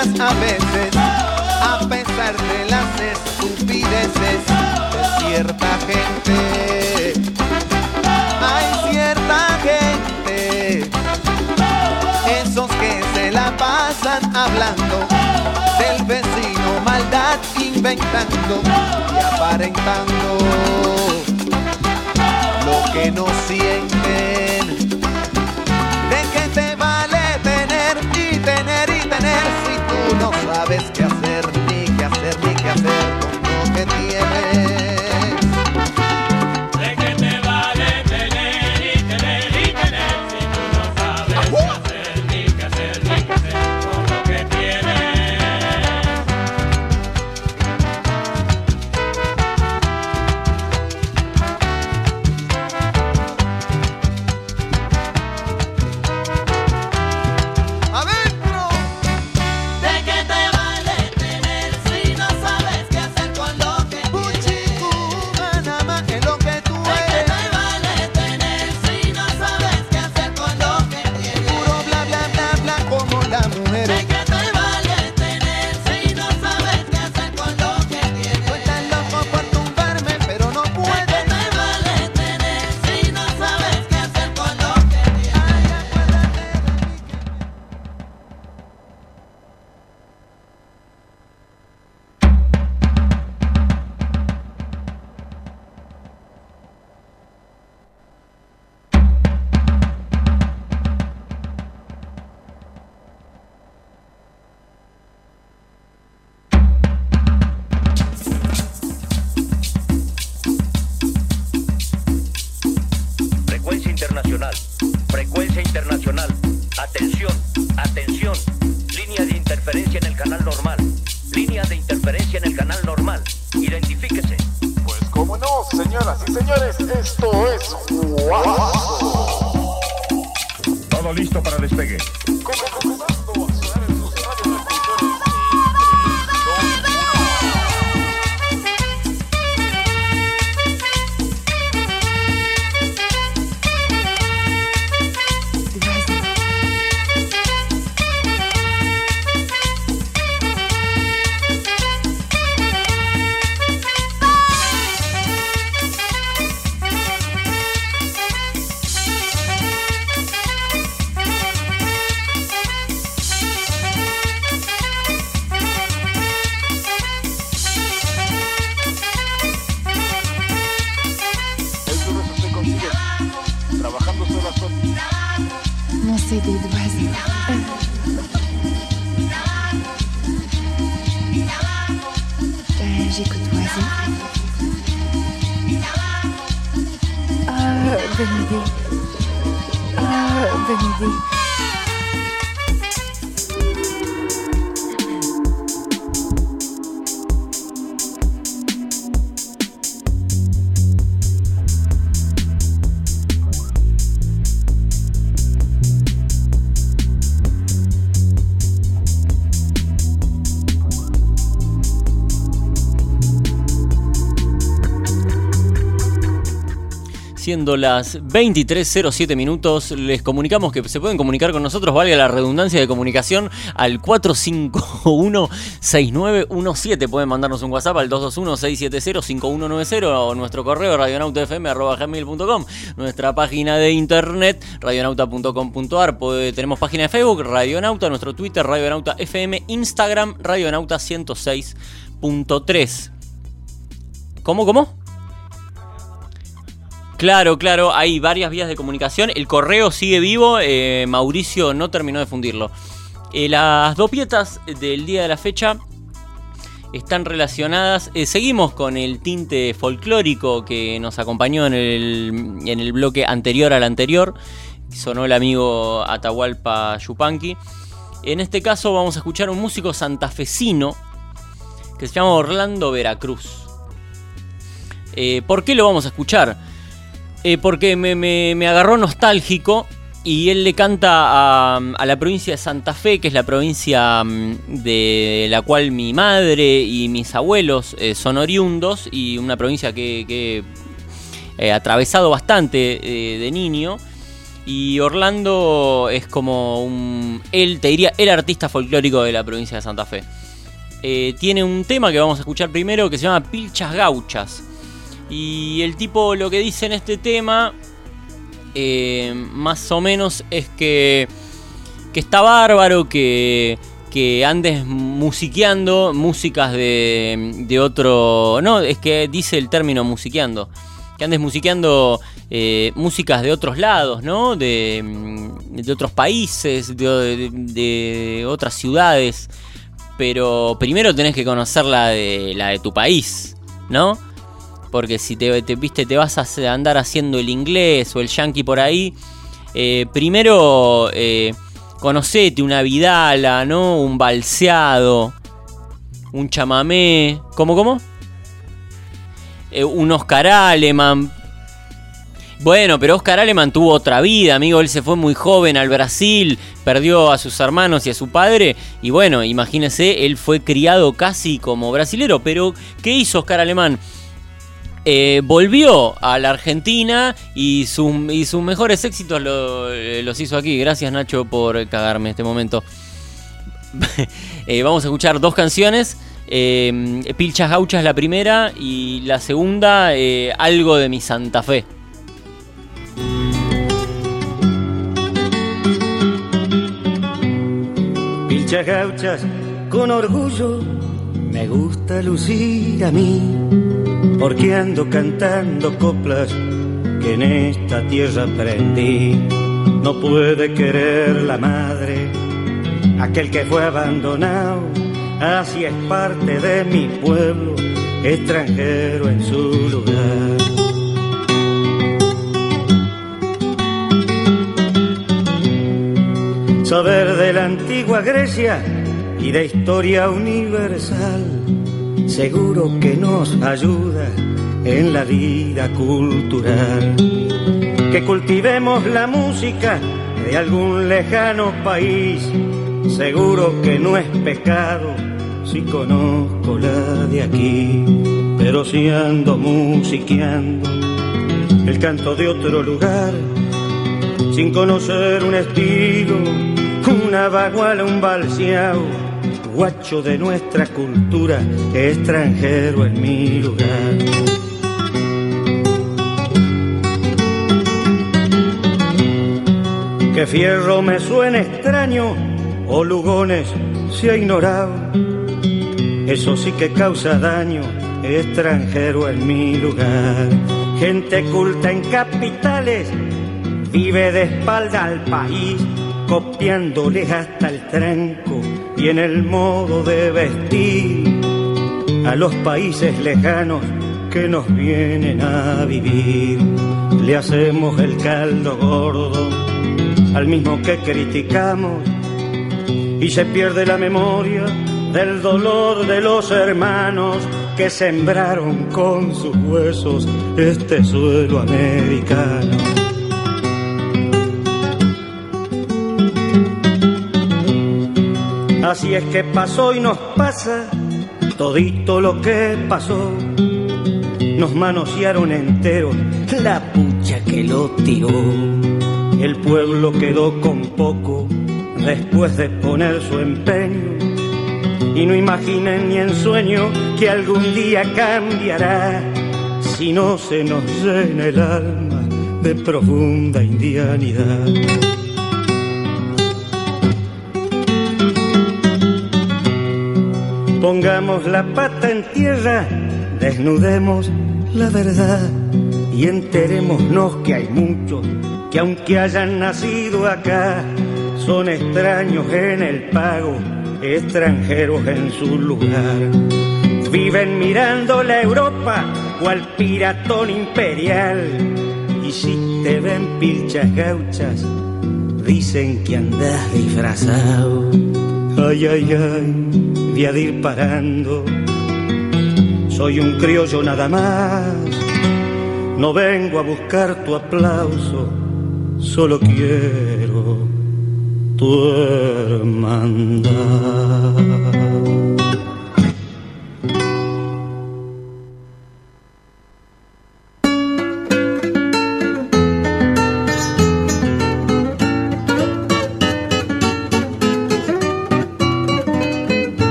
buenas a veces, a pesar de las estupideces de cierta gente. Hay cierta gente, esos que se la pasan hablando del vecino, maldad inventando y aparentando lo que no sienten. ¿De qué te vale tener y tener y tener si tú no sabes qué hacer, ni qué hacer, ni qué hacer con lo que tienes? ¿De qué te vale tener y tener y tener si tú no sabes qué hacer, ni qué hacer, ni qué hacer con lo que tienes? Frecuencia internacional. Atención, atención. Línea de interferencia en el canal normal. Línea de interferencia en el canal normal. Identifíquese. Pues cómo no, señoras y señores, esto es Guaso. Todo listo para despegue. Des d'oiseaux. J'écoute oiseau. Bonne idée. Bonne idée. Siendo las 23:07 minutos, les comunicamos que se pueden comunicar con nosotros, valga la redundancia de comunicación, al 451-6917. Pueden mandarnos un WhatsApp al 221-670-5190 o nuestro correo radionautafm@gmail.com, nuestra página de internet radionauta.com.ar. Tenemos página de Facebook, Radionauta, nuestro Twitter, Radionauta FM, Instagram, Radionauta 106.3. ¿Cómo? Claro, hay varias vías de comunicación. El correo sigue vivo, Mauricio no terminó de fundirlo. Las dopietas del día de la fecha están relacionadas. Seguimos con el tinte folclórico que nos acompañó en el bloque anterior al anterior. Sonó el amigo Atahualpa Yupanqui. En este caso vamos a escuchar un músico santafesino que se llama Orlando Veracruz. ¿Por qué lo vamos a escuchar? Porque me agarró nostálgico y él le canta a la provincia de Santa Fe, que es la provincia de la cual mi madre y mis abuelos son oriundos, y una provincia que he atravesado bastante de niño. Y Orlando es como te diría, el artista folclórico de la provincia de Santa Fe. Tiene un tema que vamos a escuchar primero que se llama Pilchas Gauchas. Y el tipo lo que dice en este tema, más o menos, es que está bárbaro que andes musiqueando músicas de otro... No, es que dice el término musiqueando. Que andes musiqueando músicas de otros lados, ¿no? De otros países, de otras ciudades. Pero primero tenés que conocer la de tu país, ¿no? Porque si te vas a andar haciendo el inglés o el yankee por ahí, primero conocete una vidala, ¿no? Un balseado, un chamamé, ¿cómo? Un Oscar Aleman. Bueno, pero Oscar Aleman tuvo otra vida, amigo. Él se fue muy joven al Brasil, perdió a sus hermanos y a su padre. Y bueno, imagínese, él fue criado casi como brasilero. Pero, ¿qué hizo Oscar Aleman? Volvió a la Argentina y sus mejores éxitos los hizo aquí. Gracias, Nacho, por cagarme este momento. Vamos a escuchar dos canciones. Pilchas Gauchas la primera y la segunda, Algo de mi Santa Fe. Pilchas gauchas con orgullo me gusta lucir a mí, porque ando cantando coplas que en esta tierra aprendí. No puede querer la madre aquel que fue abandonado, así es parte de mi pueblo, extranjero en su lugar. Saber de la antigua Grecia y de historia universal, seguro que nos ayuda en la vida cultural. Que cultivemos la música de algún lejano país, seguro que no es pecado si conozco la de aquí. Pero si ando musiqueando el canto de otro lugar, sin conocer un estilo, una baguala, un balseao, guacho de nuestra cultura, extranjero en mi lugar. Que fierro me suene extraño o lugones se ha ignorado, eso sí que causa daño, extranjero en mi lugar. Gente culta en capitales vive de espalda al país, copiándoles hasta el tranco y en el modo de vestir a los países lejanos que nos vienen a vivir. Le hacemos el caldo gordo al mismo que criticamos y se pierde la memoria del dolor de los hermanos que sembraron con sus huesos este suelo americano. Así es que pasó y nos pasa todito lo que pasó. Nos manosearon enteros, la pucha que lo tiró. El pueblo quedó con poco después de poner su empeño, y no imaginen ni en sueño que algún día cambiará, si no se nos llena el alma de profunda indianidad. Pongamos la pata en tierra, desnudemos la verdad y enterémonos que hay muchos que aunque hayan nacido acá, son extraños en el pago, extranjeros en su lugar. Viven mirando la Europa cual piratón imperial, y si te ven pilchas gauchas, dicen que andás disfrazado. Ay, ay, ay, voy a ir parando, soy un criollo nada más, no vengo a buscar tu aplauso, solo quiero tu hermandad.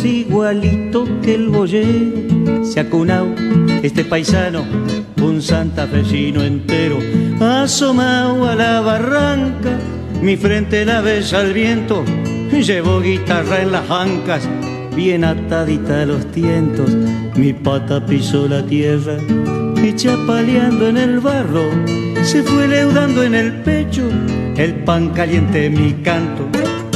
igualito que el boyero. Se ha cunao este paisano, un santafesino entero, asomado a la barranca, mi frente la besa al viento, llevo guitarra en las ancas, bien atadita a los tientos, mi pata pisó la tierra y chapaleando en el barro, se fue leudando en el pecho el pan caliente mi canto.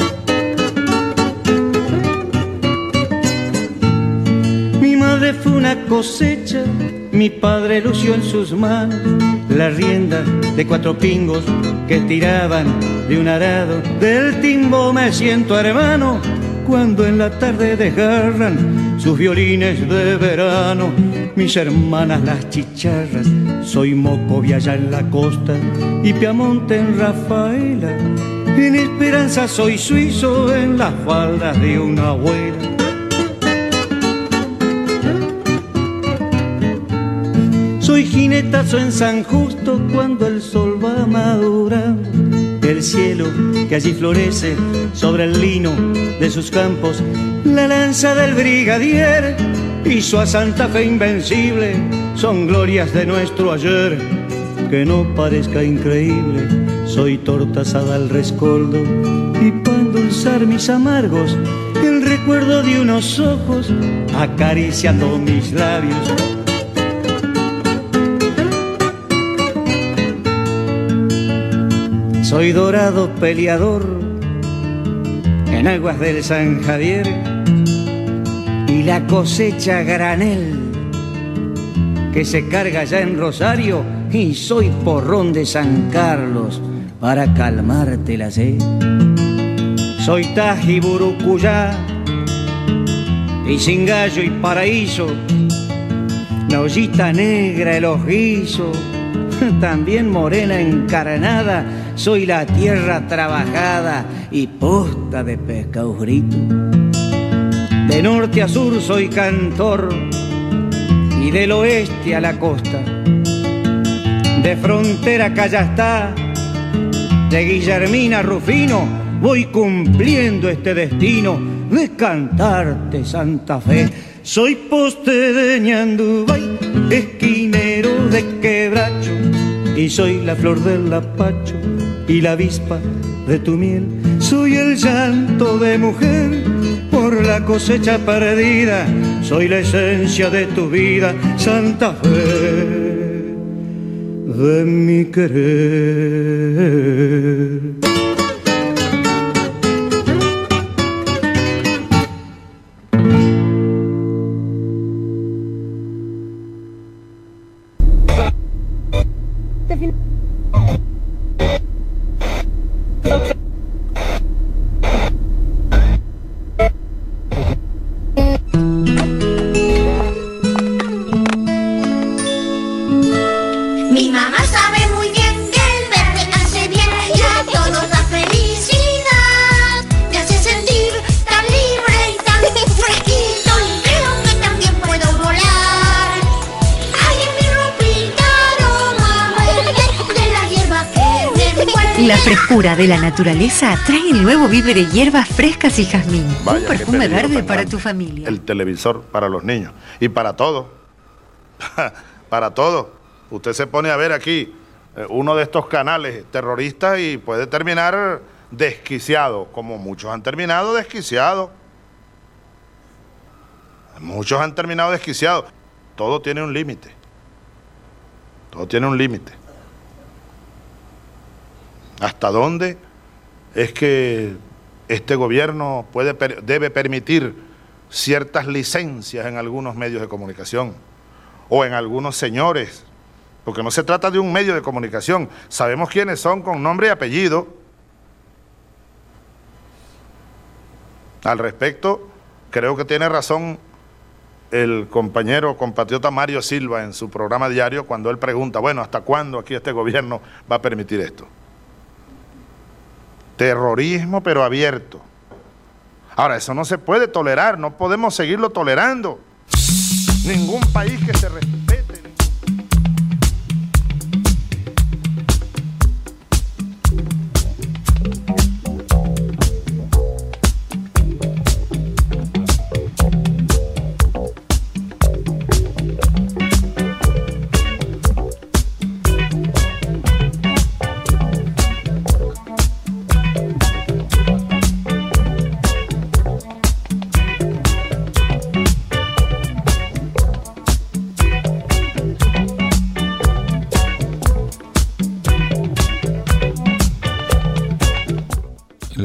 Mi madre fue una cosecha, mi padre lució en sus manos la rienda de 4 pingos que tiraban de un arado. Del timbo me siento hermano cuando en la tarde desgarran sus violines de verano. Mis hermanas las chicharras, soy Mocovia allá en la costa y Piamonte en Rafaela. En Esperanza soy suizo en las faldas de una abuela. Soy jinetazo en San Justo cuando el sol va madurando. El cielo que allí florece sobre el lino de sus campos. La lanza del brigadier hizo a Santa Fe invencible. Son glorias de nuestro ayer, que no parezca increíble. Soy torta asada al rescoldo y para endulzar mis amargos, el recuerdo de unos ojos acariciando mis labios. Soy dorado peleador en aguas del San Javier y la cosecha granel que se carga ya en Rosario, y soy porrón de San Carlos para calmarte la sed. Soy Taji, Burucuyá y Cingallo y Paraíso, la ollita negra, el ojizo, también morena encarnada. Soy la tierra trabajada y posta de pescado frito. De norte a sur soy cantor y del oeste a la costa. De frontera a Callastá, de Guillermina a Rufino, voy cumpliendo este destino de cantarte Santa Fe. Soy poste de Ñandubay, esquinero de Quebracho, y soy la flor del lapacho y la avispa de tu miel. Soy el llanto de mujer por la cosecha perdida. Soy la esencia de tu vida, Santa Fe de mi querer. Mi mamá sabe muy bien que el verde hace bien y a todos da felicidad. Te hace sentir tan libre y tan fresquito, y creo que también puedo volar. Hay en mi ropita aroma verde de la hierba que me envuelve. La frescura de la naturaleza trae el nuevo Víveres hierbas frescas y jazmín. Vaya, un perfume qué peligro verde tan para grande. tu familia. El televisor para los niños y para todo. Para todo. Usted se pone a ver aquí uno de estos canales terroristas y puede terminar desquiciado, como muchos han terminado desquiciados. Muchos han terminado desquiciados. Todo tiene un límite. Todo tiene un límite. ¿Hasta dónde es que este gobierno debe permitir ciertas licencias en algunos medios de comunicación o en algunos señores? Porque no se trata de un medio de comunicación. Sabemos quiénes son con nombre y apellido. Al respecto, creo que tiene razón el compañero compatriota Mario Silva en su programa diario cuando él pregunta, bueno, ¿hasta cuándo aquí este gobierno va a permitir esto? Terrorismo, pero abierto. Ahora, eso no se puede tolerar, no podemos seguirlo tolerando. Ningún país que se respete.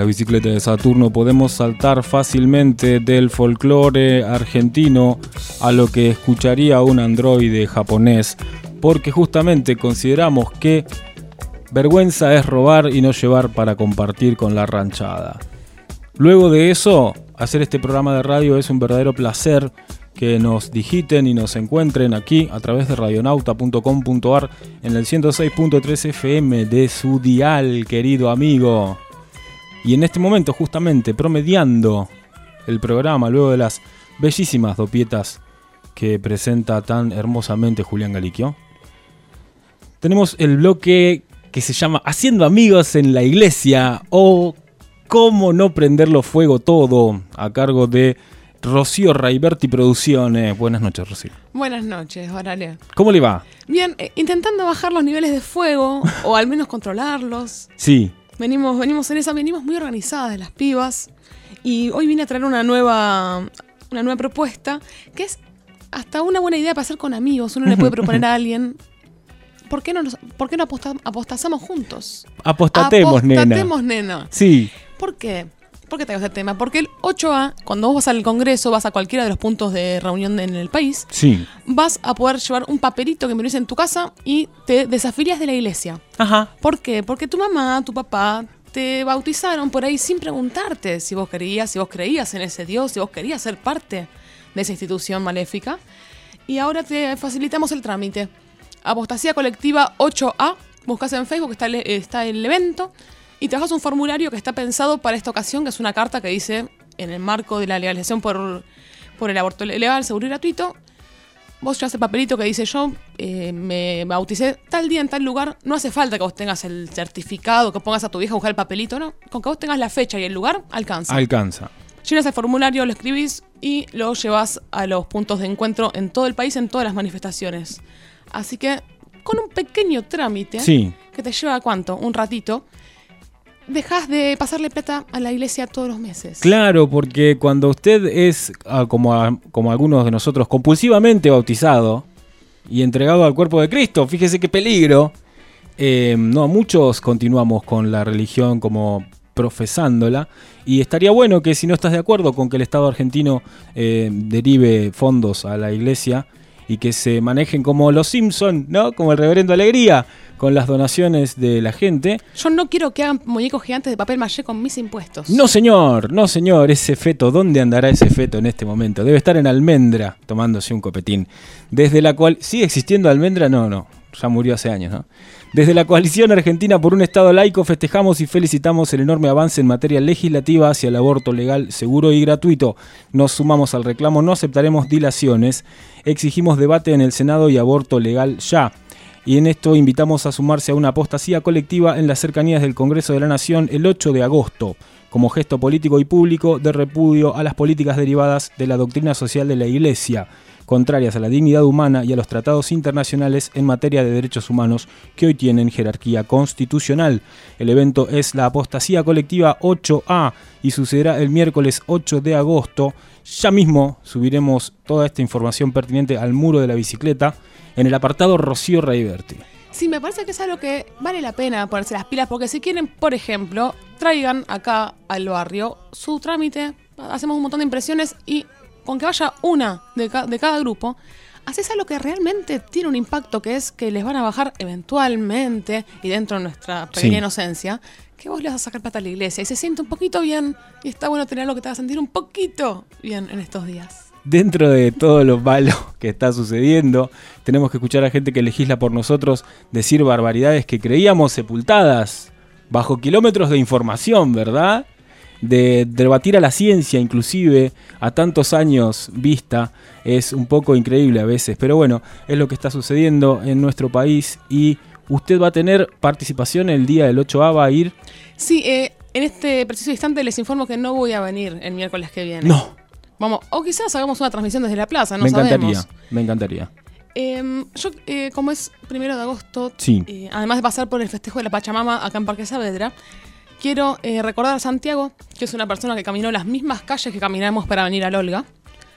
la bicicleta de Saturno podemos saltar fácilmente del folclore argentino a lo que escucharía un androide japonés, porque justamente consideramos que vergüenza es robar y no llevar para compartir con la ranchada. Luego de eso, hacer este programa de radio es un verdadero placer. Que nos digiten y nos encuentren aquí a través de radionauta.com.ar en el 106.3 FM de su dial, querido amigo. Y en este momento, justamente, promediando el programa, luego de las bellísimas dopietas que presenta tan hermosamente Julián Galiquio, tenemos el bloque que se llama Haciendo Amigos en la Iglesia o Cómo no prenderlo fuego todo, a cargo de Rocío Raiberti Producciones. Buenas noches, Rocío. Buenas noches, Horario. ¿Cómo le va? Bien, intentando bajar los niveles de fuego o al menos controlarlos. Sí. Venimos en esa, venimos muy organizadas las pibas y hoy vine a traer una nueva propuesta que es hasta una buena idea para hacer con amigos. Uno le puede proponer a alguien, ¿por qué no apostazamos juntos? Apostatemos, nena. Sí. ¿Por qué? ¿Por qué traigo este tema? Porque el 8A, cuando vos vas al Congreso, vas a cualquiera de los puntos de reunión en el país, sí, vas a poder llevar un papelito que me en tu casa y te desafilias de la iglesia. Ajá. ¿Por qué? Porque tu mamá, tu papá te bautizaron por ahí sin preguntarte si vos creías en ese Dios, si vos querías ser parte de esa institución maléfica. Y ahora te facilitamos el trámite. Apostasía Colectiva 8A, buscas en Facebook, está el evento. Y te bajas un formulario que está pensado para esta ocasión, que es una carta que dice, en el marco de la legalización por el aborto legal, seguro y gratuito, vos llevas el papelito que dice yo me bauticé tal día en tal lugar. No hace falta que vos tengas el certificado, que pongas a tu vieja a buscar el papelito, no. Con que vos tengas la fecha y el lugar, alcanza. Llenas el formulario, lo escribís y lo llevas a los puntos de encuentro en todo el país, en todas las manifestaciones. Así que, con un pequeño trámite, sí, que te lleva, ¿cuánto? Un ratito. Dejás de pasarle plata a la iglesia todos los meses. Claro, porque cuando usted es, como algunos de nosotros, compulsivamente bautizado y entregado al cuerpo de Cristo, fíjese qué peligro. Muchos continuamos con la religión como profesándola, y estaría bueno que si no estás de acuerdo con que el Estado argentino derive fondos a la iglesia y que se manejen como los Simpson, ¿no? Como el Reverendo Alegría, con las donaciones de la gente. Yo no quiero que hagan muñecos gigantes de papel maché con mis impuestos. No señor, ese feto, ¿dónde andará ese feto en este momento? Debe estar en Almendra, tomándose un copetín. Desde la cual, ¿sigue existiendo Almendra? No, ya murió hace años, ¿no? Desde la Coalición Argentina por un Estado Laico festejamos y felicitamos el enorme avance en materia legislativa hacia el aborto legal, seguro y gratuito. Nos sumamos al reclamo, no aceptaremos dilaciones, exigimos debate en el Senado y aborto legal ya. Y en esto invitamos a sumarse a una apostasía colectiva en las cercanías del Congreso de la Nación el 8 de agosto, como gesto político y público de repudio a las políticas derivadas de la doctrina social de la Iglesia, contrarias a la dignidad humana y a los tratados internacionales en materia de derechos humanos que hoy tienen jerarquía constitucional. El evento es la Apostasía Colectiva 8A y sucederá el miércoles 8 de agosto. Ya mismo subiremos toda esta información pertinente al muro de la bicicleta en el apartado Rocío Raiberti. Sí, me parece que es algo que vale la pena ponerse las pilas, porque si quieren, por ejemplo, traigan acá al barrio su trámite, hacemos un montón de impresiones y con que vaya una de cada grupo, haces algo que realmente tiene un impacto, que es que les van a bajar eventualmente, y dentro de nuestra pequeña inocencia, que vos les vas a sacar plata a la iglesia y se siente un poquito bien, y está bueno tener algo que te va a sentir un poquito bien en estos días. Dentro de todo lo malo que está sucediendo, tenemos que escuchar a gente que legisla por nosotros decir barbaridades que creíamos sepultadas bajo kilómetros de información, ¿verdad? De debatir a la ciencia, inclusive a tantos años vista, es un poco increíble a veces, pero bueno, es lo que está sucediendo en nuestro país. Y usted va a tener participación el día del 8A, ¿va a ir? Sí, en este preciso instante les informo que no voy a venir el miércoles que viene. No. Vamos, o quizás hagamos una transmisión desde la plaza, no sabemos. Me encantaría. Yo, como es 1 de agosto, sí, además de pasar por el festejo de la Pachamama acá en Parque Saavedra, quiero recordar a Santiago, que es una persona que caminó las mismas calles que caminamos para venir al Olga.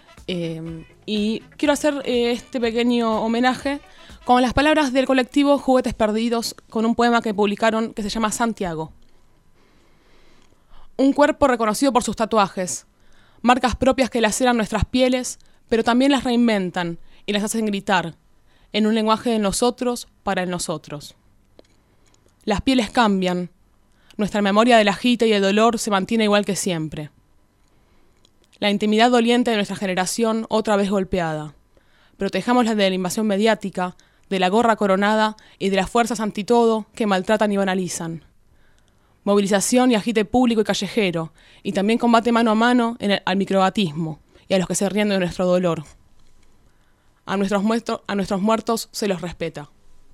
Y quiero hacer este pequeño homenaje con las palabras del colectivo Juguetes Perdidos, con un poema que publicaron que se llama Santiago. Un cuerpo reconocido por sus tatuajes, marcas propias que laceran nuestras pieles, pero también las reinventan y las hacen gritar, en un lenguaje de nosotros para el nosotros. Las pieles cambian, nuestra memoria del agite y el dolor se mantiene igual que siempre. La intimidad doliente de nuestra generación otra vez golpeada. Protejámosla de la invasión mediática, de la gorra coronada y de las fuerzas antitodo que maltratan y banalizan. Movilización y agite público y callejero, y también combate mano a mano al microgatismo y a los que se ríen de nuestro dolor. A nuestros muertos se los respeta.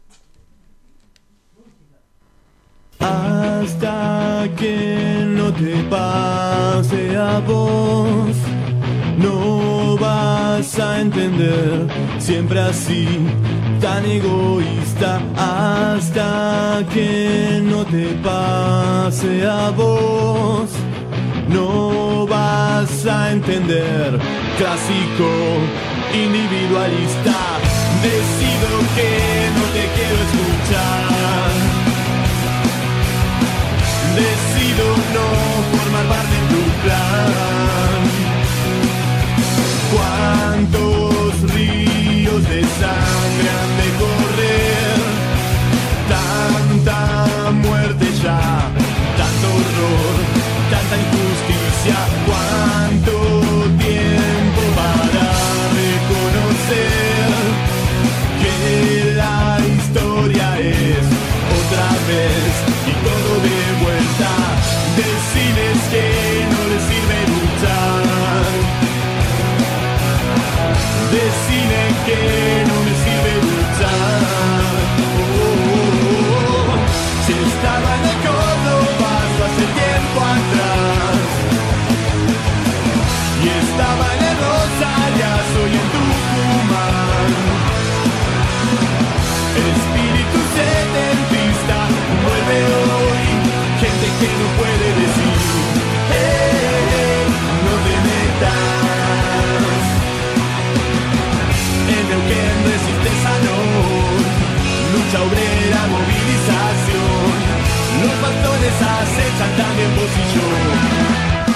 Hasta que no te pase a vos, no vas a entender, siempre así, tan egoísta. Hasta que no te pase a vos, no vas a entender, clásico, individualista. Decido que no te quiero escuchar, decido no formar parte de tu plan. ¿Cuántos ríos de sangre han de correr? Tanta muerte ya, tanto horror, tanta injusticia. ¿Cuánto tiempo para reconocer que la historia es otra vez y todo de vuelta? Decides que no le sirve luchar, decide que no me sirve luchar. Si estaba en el Córdoba hace tiempo atrás, y estaba en el Rosarias hoy en Tucumán. Espíritu setentista vuelve hoy, gente que no puede decir, no te metas. En Neuquén resiste Sanón, lucha obrera, movilización, los patrones acechan también posición.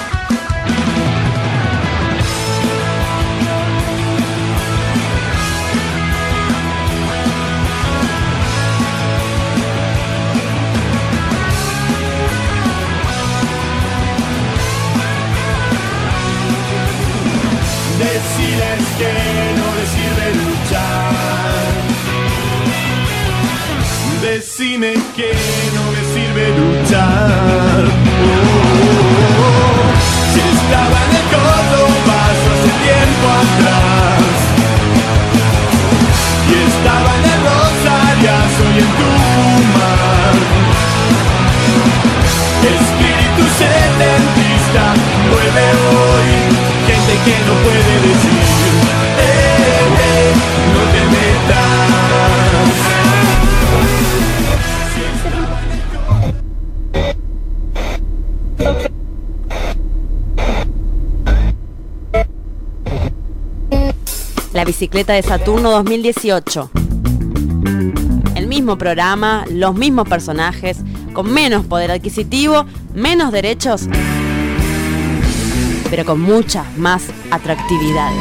Decides que no le sirve luchar, decime que no me sirve luchar. Si estaba en el Córdoba hace tiempo atrás, y estaba en el Rosarias hoy en Tucumán. Espíritu setentista vuelve hoy, gente que no puede decir, no te metas. La bicicleta de Saturno 2018. El mismo programa, los mismos personajes, con menos poder adquisitivo, menos derechos, pero con muchas más atractividades.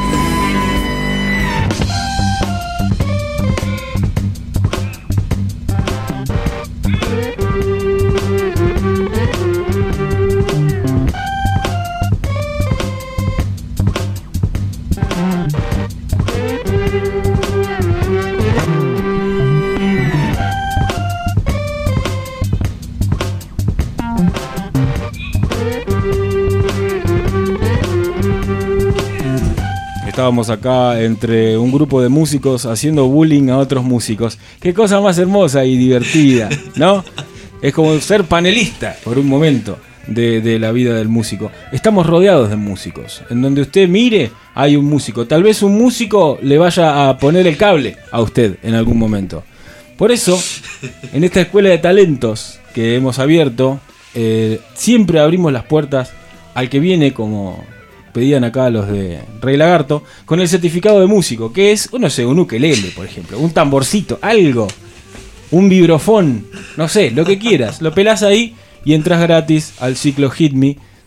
Estábamos acá entre un grupo de músicos haciendo bullying a otros músicos. Qué cosa más hermosa y divertida, ¿no? Es como ser panelista por un momento de la vida del músico. Estamos rodeados de músicos. En donde usted mire, hay un músico. Tal vez un músico le vaya a poner el cable a usted en algún momento. Por eso, en esta escuela de talentos que hemos abierto, siempre abrimos las puertas al que viene, como pedían acá los de Rey Lagarto, con el certificado de músico, que es, no sé, un ukelele, por ejemplo, un tamborcito, algo, un vibrofón, no sé, lo que quieras, lo pelás ahí y entras gratis al ciclo Hit Me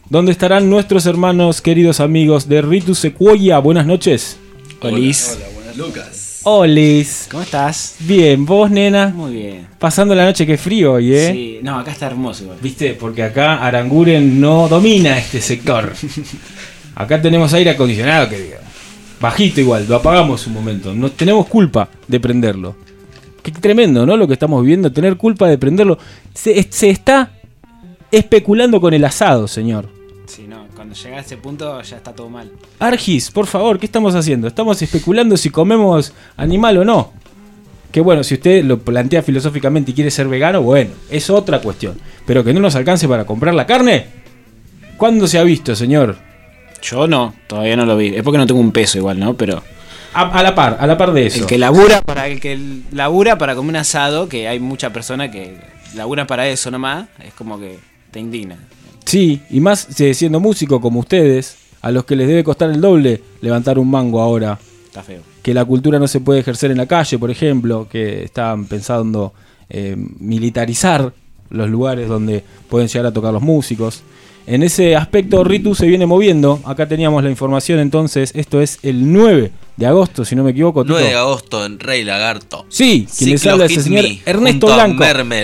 donde estarán nuestros hermanos, queridos amigos de Ritu Sequoia. Buenas noches. Olis. Hola, buenas Lucas. Olis. ¿Cómo estás? Bien, ¿vos, nena? Muy bien. Pasando la noche, que frío hoy, ¿eh? Sí, no, acá está hermoso igual. ¿Viste? Porque acá Aranguren no domina este sector. Acá tenemos aire acondicionado, que diga. Bajito igual, lo apagamos un momento. No tenemos culpa de prenderlo. Qué tremendo, ¿no? Lo que estamos viviendo, tener culpa de prenderlo. Se está especulando con el asado, señor. Sí, no, cuando llega a ese punto ya está todo mal. Argis, por favor, ¿qué estamos haciendo? Estamos especulando si comemos animal o no. Que bueno, si usted lo plantea filosóficamente y quiere ser vegano, bueno, es otra cuestión. Pero que no nos alcance para comprar la carne. ¿Cuándo se ha visto, señor? Yo no, todavía no lo vi. Es porque no tengo un peso igual, ¿no? Pero a la par de eso. el que labura para comer un asado, que hay mucha persona que labura para eso nomás, es como que te indigna. Sí, y más siendo músico como ustedes, a los que les debe costar el doble levantar un mango ahora. Está feo. Que la cultura no se puede ejercer en la calle, por ejemplo, que están pensando militarizar los lugares donde pueden llegar a tocar los músicos. En ese aspecto Ritu se viene moviendo. Acá teníamos la información, entonces esto es el 9 de agosto, si no me equivoco. 9 de agosto en Rey Lagarto. Sí, quien les habla es el señor Ernesto junto a Blanco.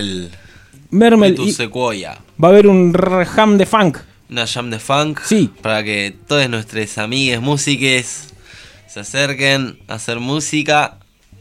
Mermel y Sequoia. va a haber un jam de funk. Una jam de funk. Sí. Para que todos nuestros amigues músiques se acerquen a hacer música.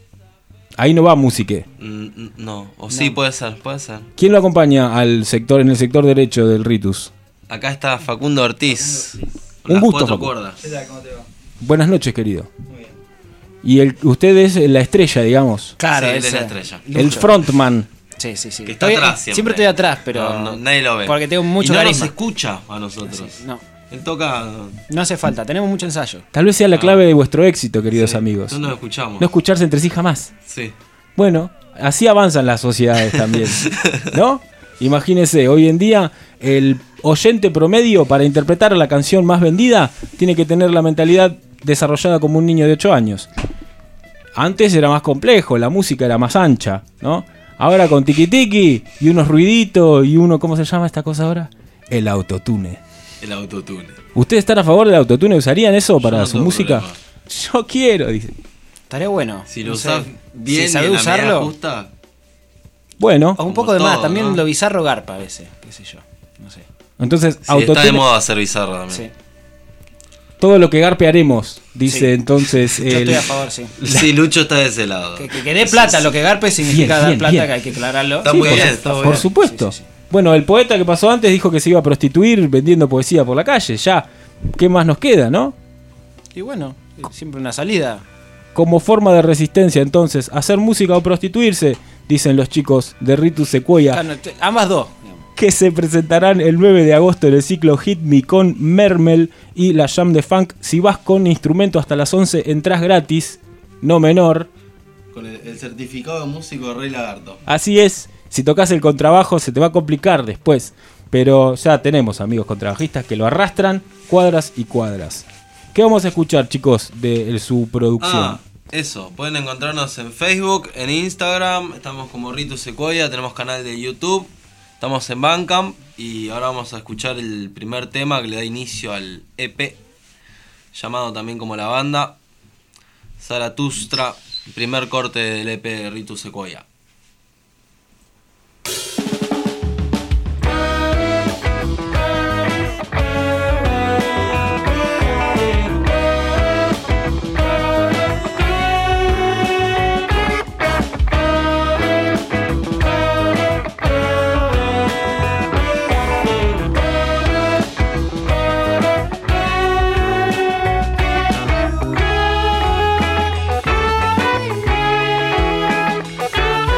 Ahí no va música. No, o sí, puede ser. ¿Quién lo acompaña en el sector derecho del Ritus? Acá está Facundo Ortiz. Un gusto, cuatro Facundo. cuerdas. ¿Qué tal? ¿Cómo te va? Buenas noches, querido. Muy bien. Y usted es la estrella, digamos. Claro, sí, él es la estrella. El frontman. Sí. Que está atrás siempre estoy atrás, pero no, nadie lo ve. Porque tengo mucho y no carisma. nos escucha a nosotros. Sí, no. Él toca. No hace falta, tenemos mucho ensayo. Tal vez sea la clave de vuestro éxito, queridos amigos. No nos escuchamos. No escucharse entre sí jamás. Sí. Bueno, así avanzan las sociedades también, ¿no? Imagínese, hoy en día el oyente promedio para interpretar la canción más vendida tiene que tener la mentalidad desarrollada como un niño de 8 años. Antes era más complejo, la música era más ancha, ¿no? Ahora con tiki tiki y unos ruiditos y uno, ¿cómo se llama esta cosa ahora? El autotune. El autotune. ¿Ustedes están a favor del autotune? ¿Usarían eso para no su tengo música? problema. Yo quiero, dice. Estaría bueno. Si lo usás bien, si sabés y en la medida usarlo. justa. Bueno. O un poco de todo, más, también ¿no? lo bizarro garpa a veces, qué sé yo. No sé. Entonces, Sí, está de moda hacer bizarro también. Sí. Todo lo que garpe haremos, dice Sí. entonces. Yo estoy a favor, sí. Sí, Lucho está de ese lado. Que dé plata, lo que garpe significa dar plata, que hay que aclararlo. Está Sí, muy por- bien, está muy Por bien. supuesto. Bueno, el poeta que pasó antes dijo que se iba a prostituir vendiendo poesía por la calle. Ya, ¿qué más nos queda, no? Y bueno, siempre una salida. Como forma de resistencia, entonces, hacer música o prostituirse, dicen los chicos de Ritu Sequoia, Claro, ambas dos. que se presentarán el 9 de agosto en el ciclo Hit Me con Mermel y la Jam de Funk. Si vas con instrumento hasta las 11, entras gratis, no menor. Con el certificado de músico de Rey Lagarto. Así es, si tocas el contrabajo se te va a complicar después, pero ya tenemos amigos contrabajistas que lo arrastran cuadras y cuadras. ¿Qué vamos a escuchar, chicos, de su producción? Eso, pueden encontrarnos en Facebook, en Instagram, estamos como Ritu Sequoia, tenemos canal de YouTube, estamos en Bandcamp y ahora vamos a escuchar el primer tema que le da inicio al EP, llamado también como la banda, Zaratustra, el primer corte del EP de Ritu Sequoia. Thank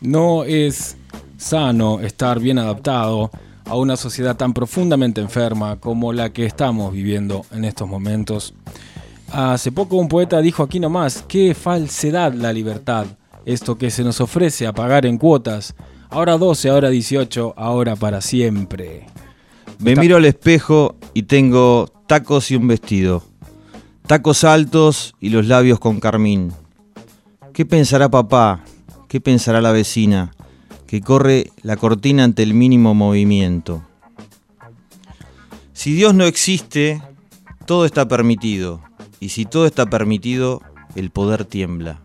No es sano estar bien adaptado a una sociedad tan profundamente enferma como la que estamos viviendo en estos momentos. Hace poco un poeta dijo aquí nomás: qué falsedad la libertad, esto que se nos ofrece a pagar en cuotas, ahora 12, ahora 18, ahora para siempre. Me miro al espejo y tengo tacos y un vestido, tacos altos y los labios con carmín. ¿Qué pensará papá? ¿Qué pensará la vecina? Que corre la cortina ante el mínimo movimiento. Si Dios no existe, todo está permitido. Y si todo está permitido, el poder tiembla.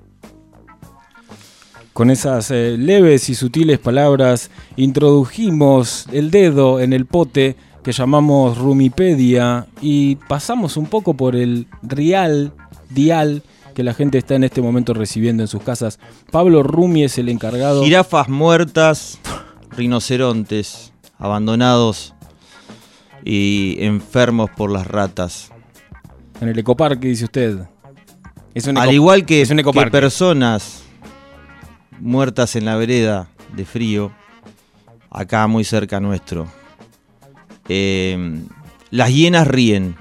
Con esas leves y sutiles palabras introdujimos el dedo en el pote que llamamos Rumipedia y pasamos un poco por el dial que la gente está en este momento recibiendo en sus casas. Pablo Rumi es el encargado. Jirafas muertas, rinocerontes abandonados y enfermos por las ratas. En el ecoparque, dice usted. Al igual que personas muertas en la vereda de frío, acá muy cerca nuestro. Las hienas ríen,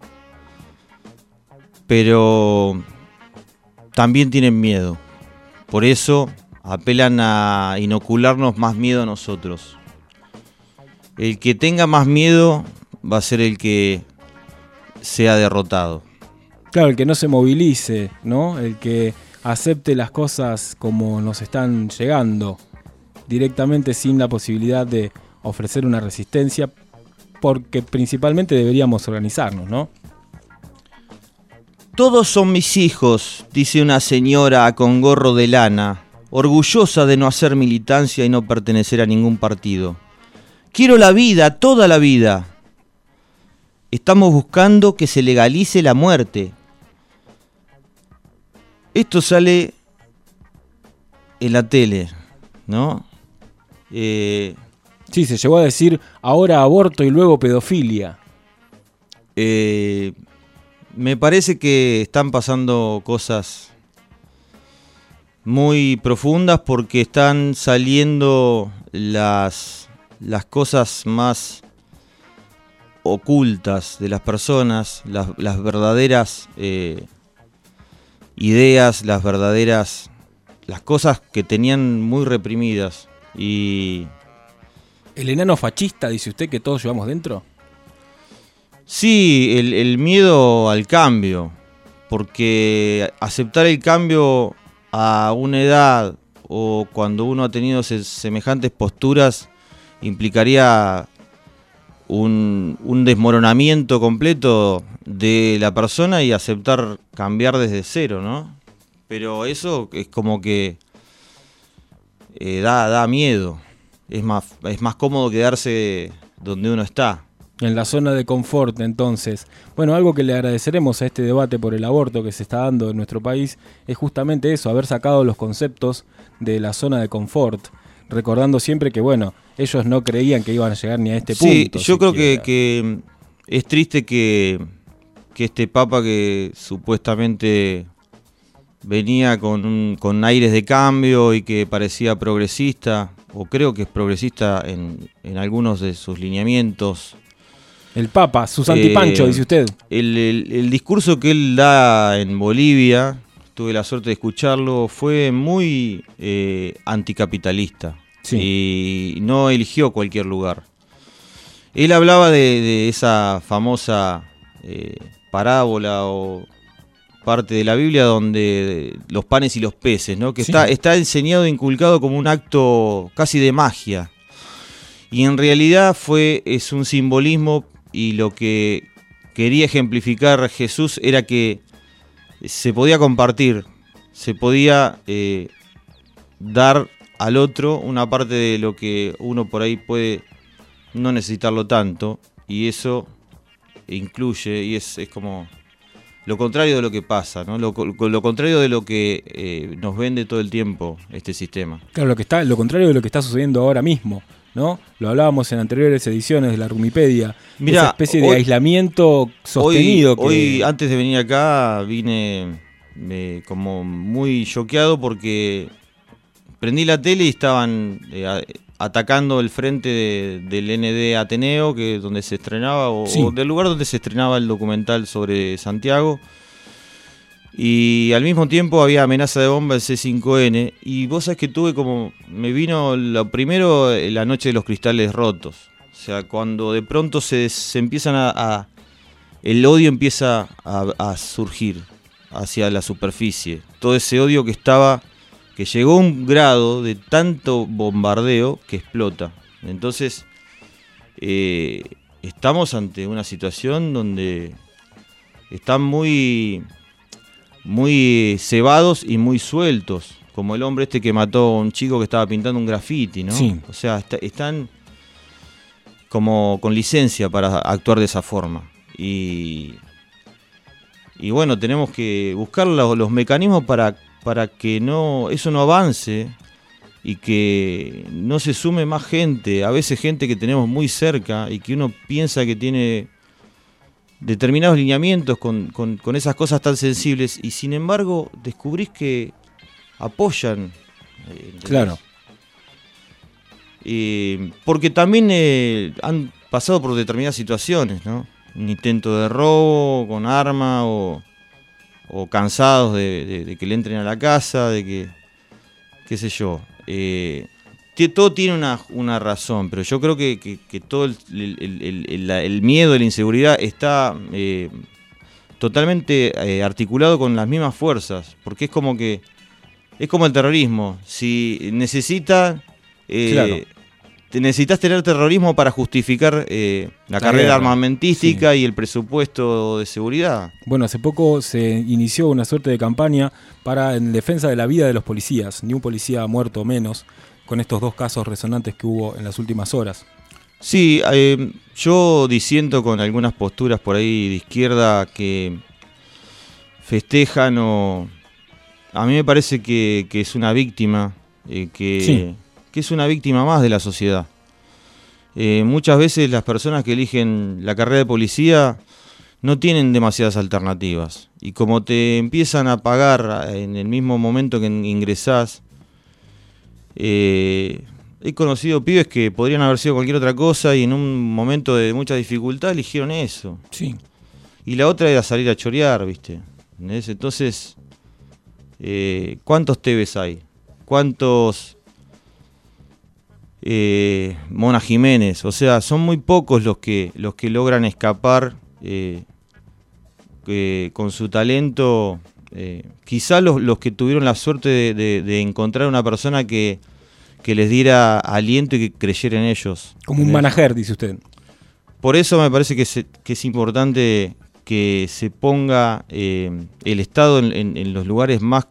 pero también tienen miedo. Por eso apelan a inocularnos más miedo a nosotros. El que tenga más miedo va a ser el que sea derrotado. Claro, el que no se movilice, ¿no? El que acepte las cosas como nos están llegando, directamente sin la posibilidad de ofrecer una resistencia, porque principalmente deberíamos organizarnos, ¿no? Todos son mis hijos, dice una señora con gorro de lana, orgullosa de no hacer militancia y no pertenecer a ningún partido. Quiero la vida, toda la vida. Estamos buscando que se legalice la muerte. Esto sale en la tele, ¿no? Sí, se llegó a decir ahora aborto y luego pedofilia. Me parece que están pasando cosas muy profundas porque están saliendo las cosas más ocultas de las personas, las verdaderas ideas, las cosas que tenían muy reprimidas. Y ¿el enano fascista, dice usted, que todos llevamos dentro? Sí, el miedo al cambio, porque aceptar el cambio a una edad o cuando uno ha tenido semejantes posturas implicaría un desmoronamiento completo de la persona y aceptar cambiar desde cero, ¿no? Pero eso es como que da miedo. Es más cómodo quedarse donde uno está. En la zona de confort, entonces. Bueno, algo que le agradeceremos a este debate por el aborto que se está dando en nuestro país es justamente eso, haber sacado los conceptos de la zona de confort, recordando siempre que, bueno, ellos no creían que iban a llegar ni a este punto. Sí, yo creo que es triste que este papa que supuestamente venía con aires de cambio y que parecía progresista, o creo que es progresista en algunos de sus lineamientos. El Papa, su Santipancho, dice usted. El discurso que él da en Bolivia, tuve la suerte de escucharlo, fue muy anticapitalista. Sí. Y no eligió cualquier lugar. Él hablaba de esa famosa parábola o parte de la Biblia donde los panes y los peces, ¿no? Que sí. está enseñado e inculcado como un acto casi de magia. Y en realidad es un simbolismo, y lo que quería ejemplificar Jesús era que se podía compartir, se podía dar al otro una parte de lo que uno por ahí puede no necesitarlo tanto, y eso incluye, y es como lo contrario de lo que pasa, ¿no? Lo contrario de lo que nos vende todo el tiempo este sistema. Claro, lo contrario de lo que está sucediendo ahora mismo, ¿no? Lo hablábamos en anteriores ediciones de la Rumipedia. Mirá, esa especie de aislamiento sostenido. Hoy, antes de venir acá, vine como muy choqueado porque prendí la tele y estaban atacando el frente del ND Ateneo, que donde se estrenaba, o del lugar donde se estrenaba el documental sobre Santiago. Y al mismo tiempo había amenaza de bomba el C5N. Y vos sabés que me vino lo primero la noche de los cristales rotos. O sea, cuando de pronto se empiezan el odio empieza a surgir hacia la superficie. Todo ese odio que llegó a un grado de tanto bombardeo que explota. Entonces, estamos ante una situación donde están muy cebados y muy sueltos, como el hombre que mató a un chico que estaba pintando un graffiti, ¿no? Sí. O sea, están como con licencia para actuar de esa forma. Y bueno, tenemos que buscar los mecanismos para que eso no avance y que no se sume más gente. A veces gente que tenemos muy cerca y que uno piensa que tiene determinados lineamientos con esas cosas tan sensibles, y sin embargo descubrís que apoyan. Claro. Porque también han pasado por determinadas situaciones, ¿no? Un intento de robo con arma o cansados de que le entren a la casa, de que, qué sé yo. Todo tiene una razón, pero yo creo que todo el miedo, la inseguridad está totalmente articulado con las mismas fuerzas, porque es como el terrorismo. Si necesitas tener terrorismo para justificar la carrera armamentística y el presupuesto de seguridad. Bueno, hace poco se inició una suerte de campaña en defensa de la vida de los policías, ni un policía muerto menos, con estos 2 casos resonantes que hubo en las últimas horas. Sí, yo disiento con algunas posturas por ahí de izquierda que festejan a mí me parece que es una víctima, que es una víctima más de la sociedad. Muchas veces las personas que eligen la carrera de policía no tienen demasiadas alternativas. Y como te empiezan a pagar en el mismo momento que ingresás, he conocido pibes que podrían haber sido cualquier otra cosa y en un momento de mucha dificultad eligieron eso. Sí. Y la otra era salir a chorear, ¿viste? Entonces, ¿cuántos Tevez hay? ¿Cuántos Mona Jiménez? O sea, son muy pocos los que logran escapar con su talento. Quizá los que tuvieron la suerte de encontrar una persona que les diera aliento y que creyera en ellos. Como un manager, dice usted. Por eso me parece que es importante que se ponga el Estado en los lugares más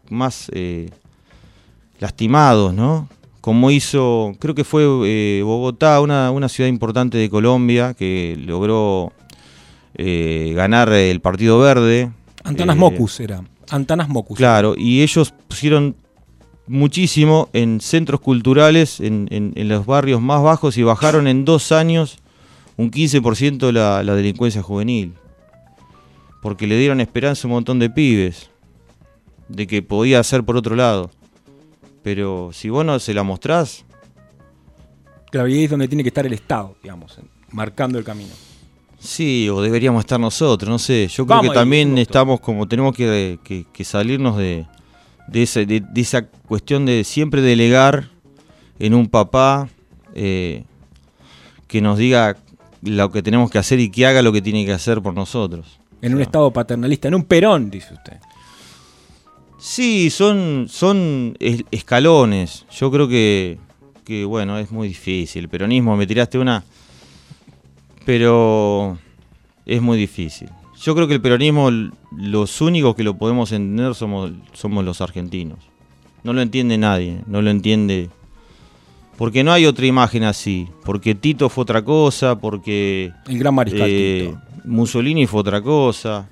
lastimados, ¿no? Como hizo, creo que fue Bogotá, una ciudad importante de Colombia, que logró ganar el Partido Verde. Antanas Mocus era. Antanas Mocus. Claro, y ellos pusieron muchísimo en centros culturales, en los barrios más bajos, y bajaron en 2 años un 15% la delincuencia juvenil. Porque le dieron esperanza a un montón de pibes de que podía hacer por otro lado. Pero si vos no se la mostrás... Claro, y ahí es donde tiene que estar el Estado, digamos, marcando el camino. Sí, o deberíamos estar nosotros, no sé. Yo creo que también estamos como tenemos que salirnos de esa cuestión de siempre delegar en un papá que nos diga lo que tenemos que hacer y que haga lo que tiene que hacer por nosotros. En un Estado paternalista, en un Perón, dice usted. Sí, son escalones. Yo creo que bueno, es muy difícil. El peronismo, me tiraste una... Pero es muy difícil. Yo creo que el peronismo, los únicos que lo podemos entender somos los argentinos. No lo entiende nadie, no lo entiende... Porque no hay otra imagen así. Porque Tito fue otra cosa, porque... El gran mariscal Tito. Mussolini fue otra cosa.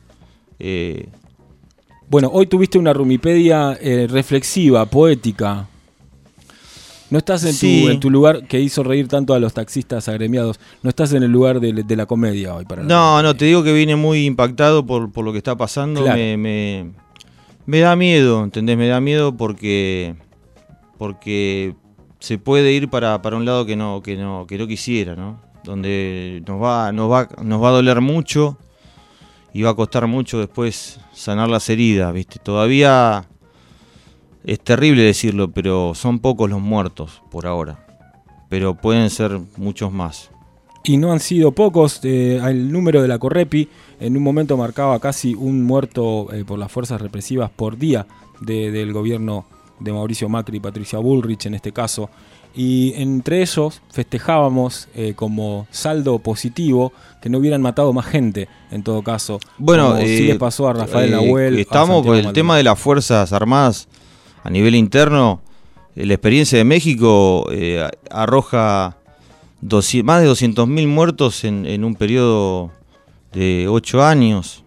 Bueno, hoy tuviste una rumipedia reflexiva, poética. No estás en tu lugar que hizo reír tanto a los taxistas agremiados. No estás en el lugar de la comedia hoy. No, te digo que vine muy impactado por lo que está pasando. Claro. Me da miedo, ¿entendés? Me da miedo porque porque se puede ir para un lado que no quisiera, ¿no? Donde nos va a doler mucho y va a costar mucho después sanar las heridas, ¿viste? Todavía es terrible decirlo, pero son pocos los muertos por ahora, pero pueden ser muchos más. Y no han sido pocos. El número de la Correpi en un momento marcaba casi un muerto por las fuerzas represivas por día del gobierno de Mauricio Macri y Patricia Bullrich en este caso. Y entre ellos festejábamos como saldo positivo que no hubieran matado más gente, en todo caso. Bueno, sí le pasó a Rafael Nahuel. Estamos con el tema de las Fuerzas Armadas a nivel interno. La experiencia de México arroja más de 200.000 muertos en un periodo de 8 años.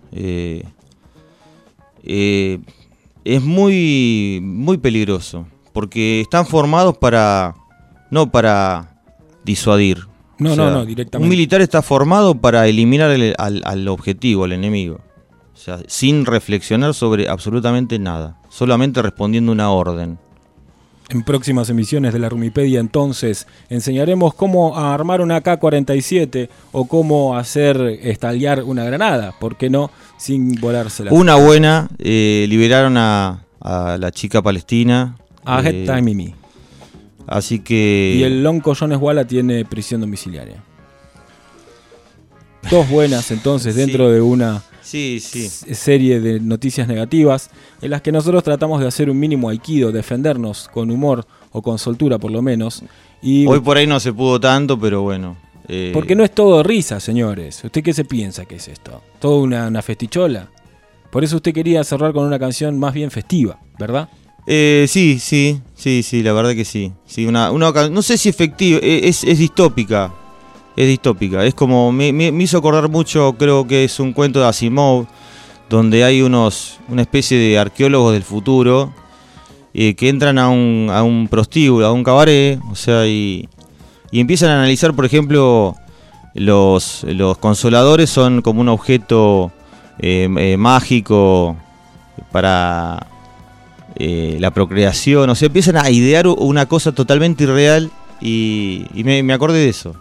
Es muy, muy peligroso, porque están formados no para disuadir. No, directamente. Un militar está formado para eliminar al objetivo, al enemigo. O sea, sin reflexionar sobre absolutamente nada, solamente respondiendo una orden. En próximas emisiones de la Rumipedia, entonces, enseñaremos cómo armar una AK-47 o cómo hacer estallar una granada, ¿por qué no? Sin volársela. Una buena, liberaron a la chica palestina. A Het Tamimi. Así que... Y el lonco Jones Walla tiene prisión domiciliaria. Dos buenas, entonces, dentro de una... serie de noticias negativas en las que nosotros tratamos de hacer un mínimo aikido, defendernos con humor o con soltura por lo menos. Y hoy por ahí no se pudo tanto, pero bueno. Porque no es todo risa, señores. ¿Usted qué se piensa que es esto? ¿Todo una festichola? Por eso usted quería cerrar con una canción más bien festiva, ¿verdad? Sí, la verdad que sí. No sé si efectiva, es distópica. Es distópica, es como, me hizo acordar mucho, creo que es un cuento de Asimov, donde hay una especie de arqueólogos del futuro que entran a un prostíbulo, a un cabaret, o sea, y empiezan a analizar, por ejemplo, los consoladores son como un objeto mágico para la procreación, o sea, empiezan a idear una cosa totalmente irreal y me acordé de eso.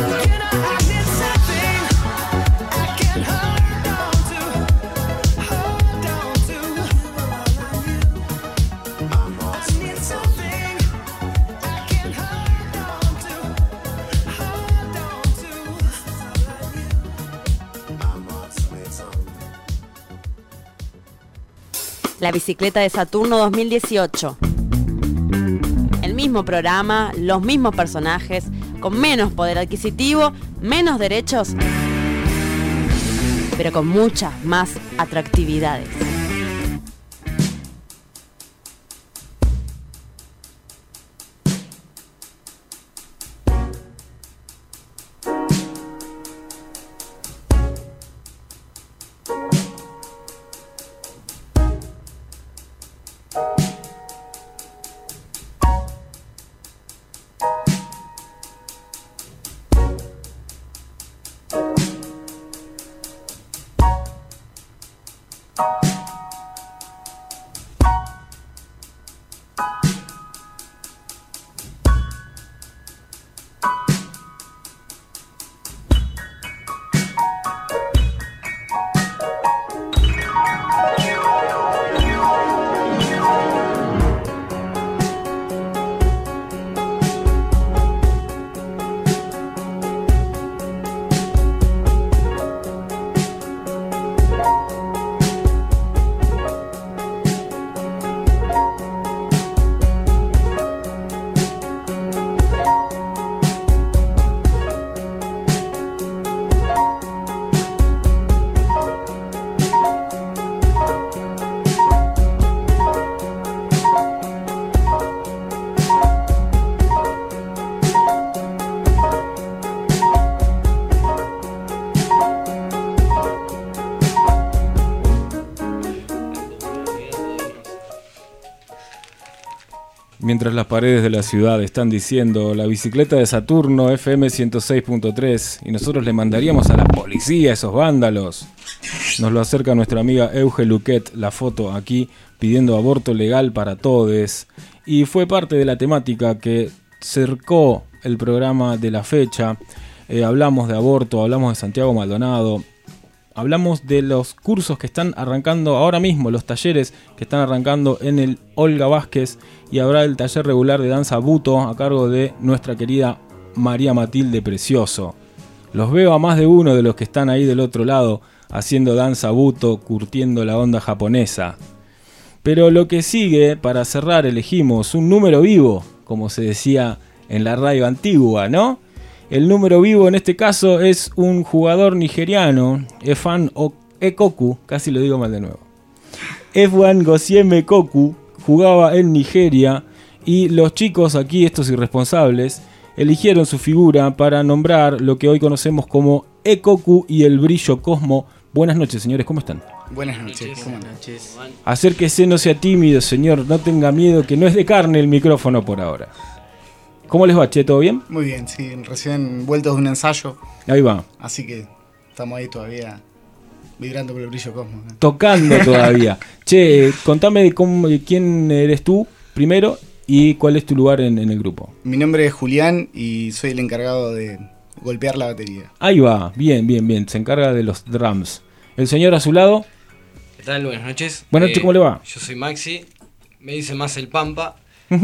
La bicicleta de Saturno 2018. El mismo programa, los mismos personajes, con menos poder adquisitivo, menos derechos, pero con muchas más atractividades. Mientras las paredes de la ciudad están diciendo la bicicleta de Saturno FM 106.3 y nosotros le mandaríamos a la policía a esos vándalos. Nos lo acerca nuestra amiga Euge Luquet, la foto aquí, pidiendo aborto legal para todes. Y fue parte de la temática que cercó el programa de la fecha. Hablamos de aborto, hablamos de Santiago Maldonado. Hablamos de los cursos que están arrancando ahora mismo, los talleres que están arrancando en el Olga Vázquez, y habrá el taller regular de danza buto a cargo de nuestra querida María Matilde Precioso. Los veo a más de uno de los que están ahí del otro lado haciendo danza buto, curtiendo la onda japonesa. Pero lo que sigue, para cerrar, elegimos un número vivo, como se decía en la radio antigua, ¿no? El número vivo en este caso es un jugador nigeriano, Efan Ekoku, casi lo digo mal de nuevo. Efwan Gosieme Koku jugaba en Nigeria y los chicos aquí, estos irresponsables, eligieron su figura para nombrar lo que hoy conocemos como Ekoku y el brillo cosmo. Buenas noches, señores, ¿cómo están? Buenas noches. Buenas noches. Acérquese, no sea tímido, señor, no tenga miedo, que no es de carne el micrófono por ahora. ¿Cómo les va, che? ¿Todo bien? Muy bien, sí, recién vueltos de un ensayo. Ahí va. Así que estamos ahí todavía vibrando por el brillo cosmos, ¿no? Tocando todavía. Che, contame de quién eres tú primero y cuál es tu lugar en el grupo. Mi nombre es Julián y soy el encargado de golpear la batería. Ahí va, bien, bien, bien. Se encarga de los drums. El señor a su lado. ¿Qué tal? Buenas noches. Buenas noches, ¿cómo le va? Yo soy Maxi, me dice más el Pampa.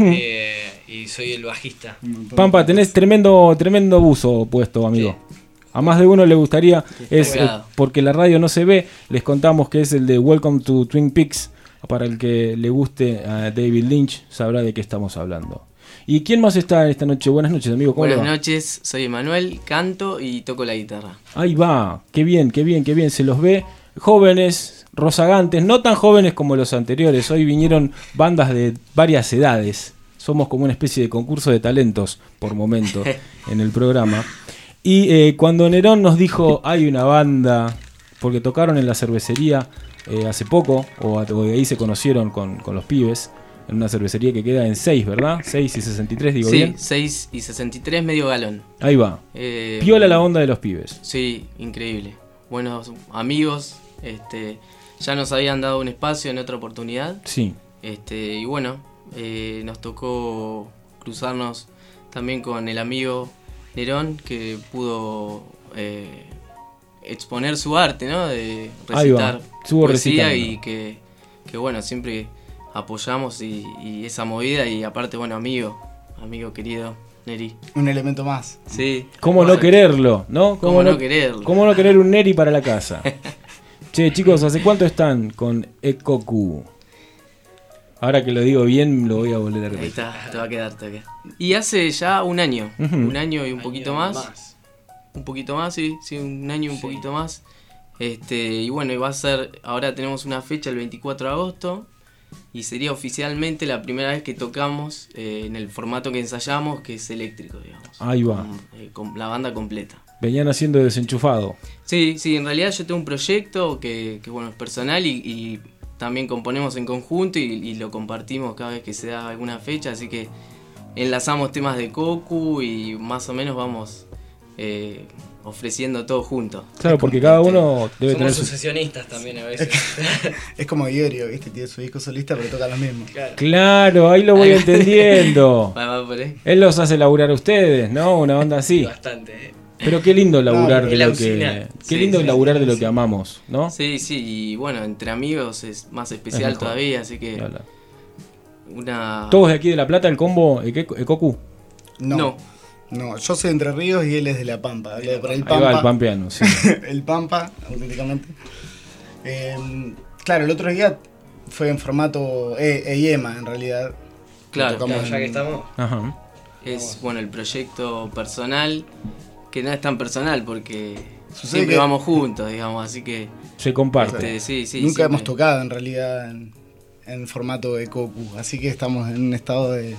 Y soy el bajista. Pampa, tenés tremendo buzo puesto, amigo. Sí. A más de uno le gustaría, porque la radio no se ve, les contamos que es el de Welcome to Twin Peaks. Para el que le guste a David Lynch, sabrá de qué estamos hablando. ¿Y quién más está esta noche? Buenas noches, amigo. ¿Cómo le va? Buenas noches, soy Emanuel, canto y toco la guitarra. Ahí va, qué bien, qué bien, qué bien. Se los ve jóvenes, rozagantes, no tan jóvenes como los anteriores. Hoy vinieron bandas de varias edades. Somos como una especie de concurso de talentos por momento en el programa. Y cuando Nerón nos dijo, hay una banda, porque tocaron en la cervecería hace poco, o de ahí se conocieron con los pibes, en una cervecería que queda en 6, ¿verdad? 6 y 63, digo bien. Sí, 6 y 63, medio galón. Ahí va. Piola la onda de los pibes. Sí, increíble. Buenos amigos, ya nos habían dado un espacio en otra oportunidad. Sí. Y bueno, nos tocó cruzarnos también con el amigo Nerón, que pudo exponer su arte, ¿no? De Ahí va, recitar estuvo poesía recitando. y que bueno, siempre apoyamos y esa movida y aparte, bueno, amigo querido, Neri. Un elemento más. Sí. ¿Cómo no quererlo, no? ¿Cómo no quererlo? ¿Cómo no querer un Neri para la casa? Che, chicos, ¿hace cuánto están con Ekoku? Ahora que lo digo bien, lo voy a volver a Ahí repetir. está, te va a quedar. Y hace ya un año y un poquito más. Un poquito más, sí, un año y un poquito más. Y bueno, y va a ser, ahora tenemos una fecha el 24 de agosto y sería oficialmente la primera vez que tocamos en el formato que ensayamos, que es eléctrico, digamos. Ahí va. Con la banda completa. Venían haciendo desenchufado. Sí, en realidad yo tengo un proyecto que bueno, es personal y también componemos en conjunto y lo compartimos cada vez que se da alguna fecha, así que enlazamos temas de Koku y más o menos vamos ofreciendo todo junto. Claro, porque cada uno debe Somos tener su... sucesionistas también a veces. Es como Iorio, ¿viste? Tiene su disco solista, pero toca los mismos. Claro, ahí lo voy entendiendo. Va por ahí. Él los hace laburar a ustedes, ¿no? Una onda así. Bastante. Pero qué lindo laburar No, de el lo auxiliar. que... Qué lindo laburar de lo que amamos, ¿no? Sí, y bueno, entre amigos es más especial mejor. todavía, así que... Una... ¿Todos de aquí de La Plata, el combo Ekoku? No, yo soy de Entre Ríos y él es de La Pampa. Hablo por el Ahí Pampa. va el pampeano, sí. El Pampa, auténticamente. Claro, el otro día fue en formato EIEMA, en realidad. Claro, Tocamos ya que estamos. Ajá. Es bueno el proyecto personal, que no es tan personal porque Sucede siempre que- vamos juntos, digamos, así que... Se comparte. Sí, Nunca siempre. hemos tocado en realidad en formato de Koku, así que estamos en un estado de...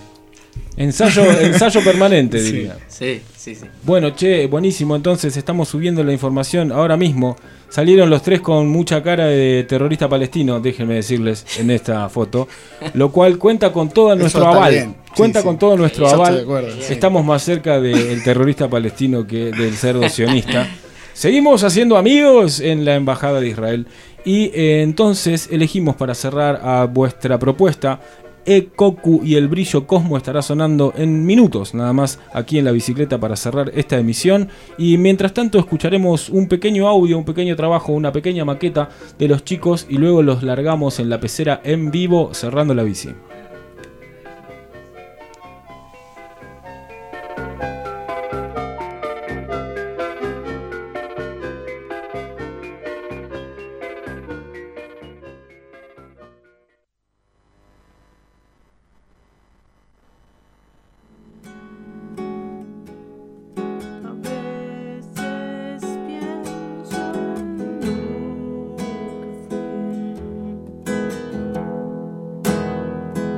Ensayo permanente, Sí. diría. Sí. Bueno, che, buenísimo. Entonces estamos subiendo la información ahora mismo. Salieron los tres con mucha cara de terrorista palestino, déjenme decirles, en esta foto. Lo cual cuenta con todo nuestro está aval. bien. Cuenta Sí, con sí. todo nuestro Yo estoy aval. de acuerdo, sí. Estamos más cerca del terrorista palestino que del cerdo sionista. Seguimos haciendo amigos en la Embajada de Israel. Y entonces elegimos para cerrar a vuestra propuesta Ekoku y el brillo Cosmo estará sonando en minutos nada más aquí en la bicicleta para cerrar esta emisión y mientras tanto escucharemos un pequeño audio, un pequeño trabajo, una pequeña maqueta de los chicos y luego los largamos en la pecera en vivo cerrando la bici. A veces pienso en lo que fui.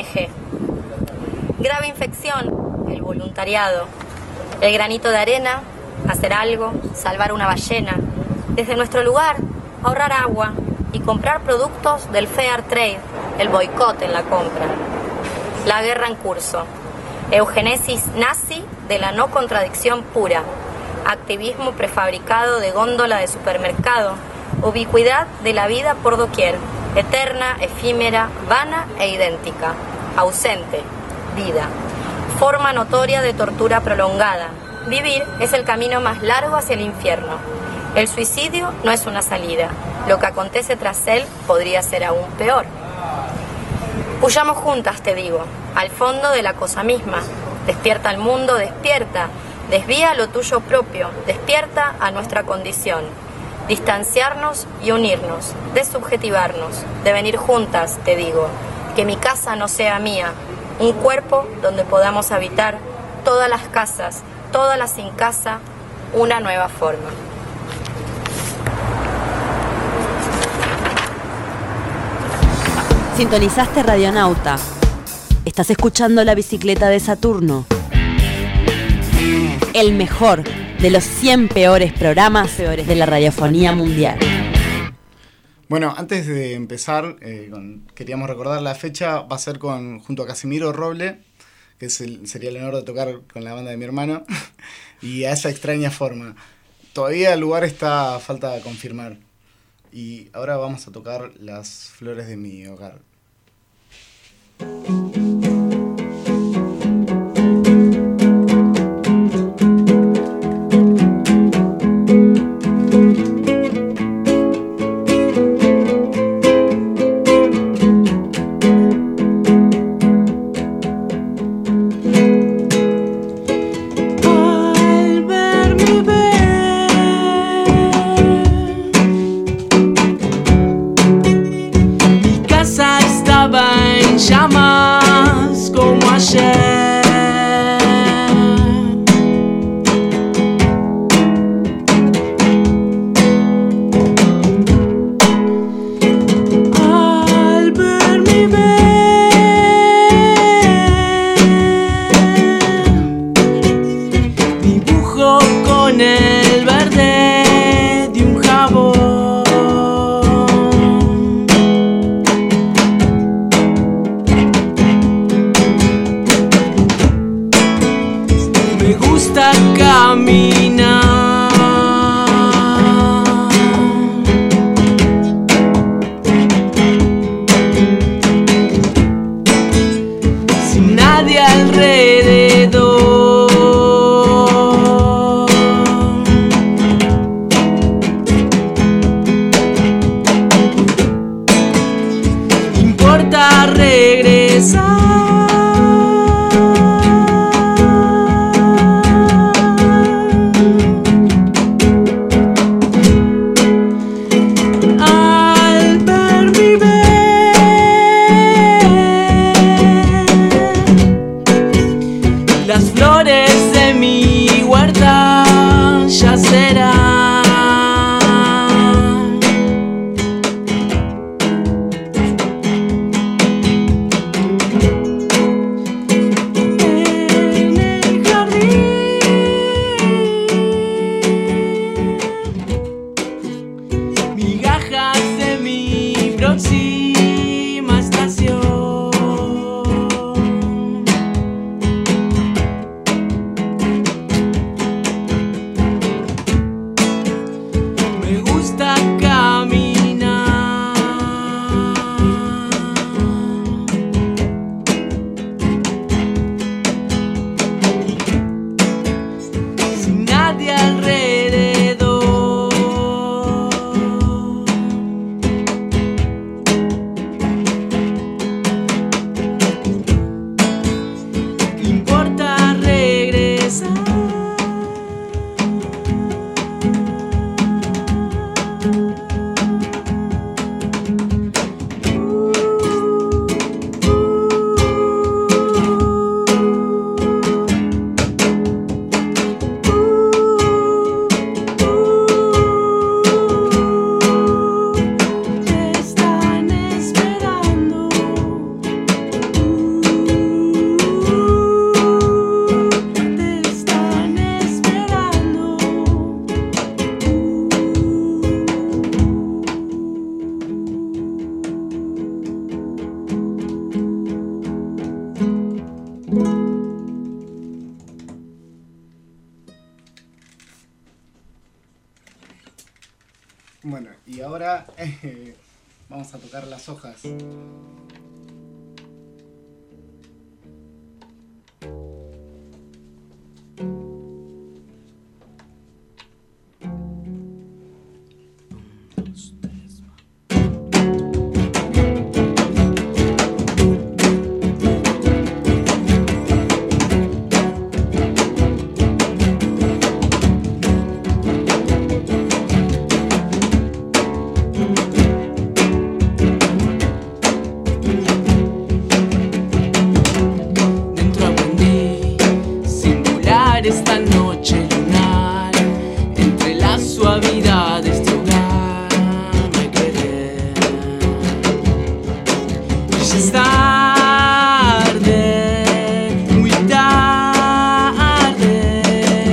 ONG. Grave infección, el voluntariado. El granito de arena, hacer algo, salvar una ballena. Desde nuestro lugar, ahorrar agua y comprar productos del fair trade, el boicot en la compra. La guerra en curso. Eugenesis nazi de la no contradicción pura. Activismo prefabricado de góndola de supermercado. Ubicuidad de la vida por doquier. Eterna, efímera, vana e idéntica. Ausente. Vida. Forma notoria de tortura prolongada. Vivir es el camino más largo hacia el infierno. El suicidio no es una salida. Lo que acontece tras él podría ser aún peor. Huyamos juntas, te digo, al fondo de la cosa misma. Despierta al mundo, despierta. Desvía lo tuyo propio, despierta a nuestra condición. Distanciarnos y unirnos, desubjetivarnos, devenir juntas, te digo. Que mi casa no sea mía, un cuerpo donde podamos habitar todas las casas, todas las sin casa, una nueva forma. Sintonizaste Radionauta. Estás escuchando La Bicicleta de Saturno. El mejor de los 100 peores programas de la radiofonía mundial. Bueno, antes de empezar, queríamos recordar la fecha. Va a ser junto a Casimiro Roble, que sería el honor de tocar con la banda de mi hermano, y a esa extraña forma. Todavía el lugar está a falta de confirmar. Y ahora vamos a tocar Las flores de mi hogar. Llamas como ayer. Al ver mi dibujo con el verde de un jabón. Caminar sin nadie alrededor. Importa regresar. Bueno, y ahora vamos a tocar las hojas. Esta noche lunar, entre la suavidad de este hogar, me quedé. Ya es tarde, muy tarde.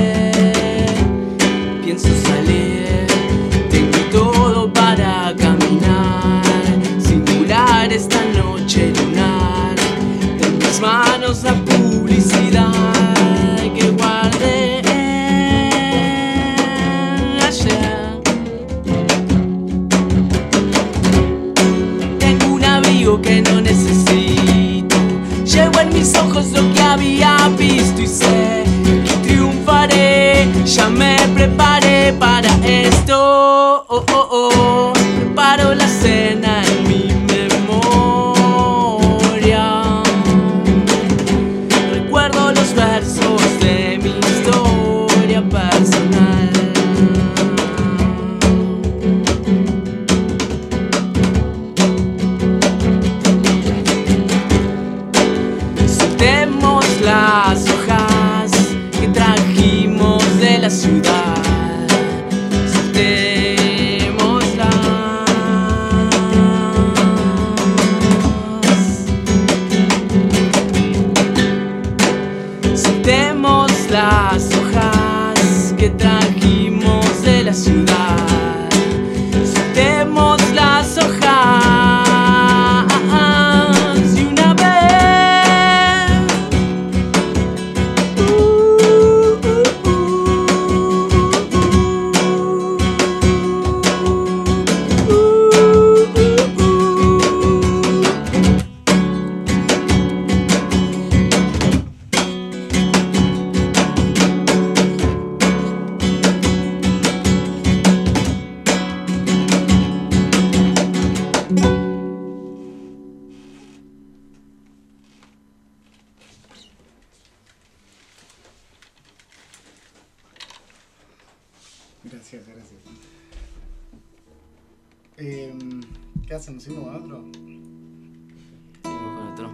Pienso salir, tengo todo para caminar. Singular esta noche lunar, en mis manos la publicidad que guardé ayer. Tengo un abrigo que no necesito, llevo en mis ojos lo que había visto y sé que triunfaré. Ya me preparé para esto, preparo la cena en mi memoria, recuerdo los versos de mi historia personal. Soltemos las hojas que trajimos de la ciudad. Soltemos las hojas que trajimos de la ciudad. Soltemos las hojas de una vez. Gracias, gracias. ¿Qué hacemos? ¿Seguimos con otro? Seguimos con otro.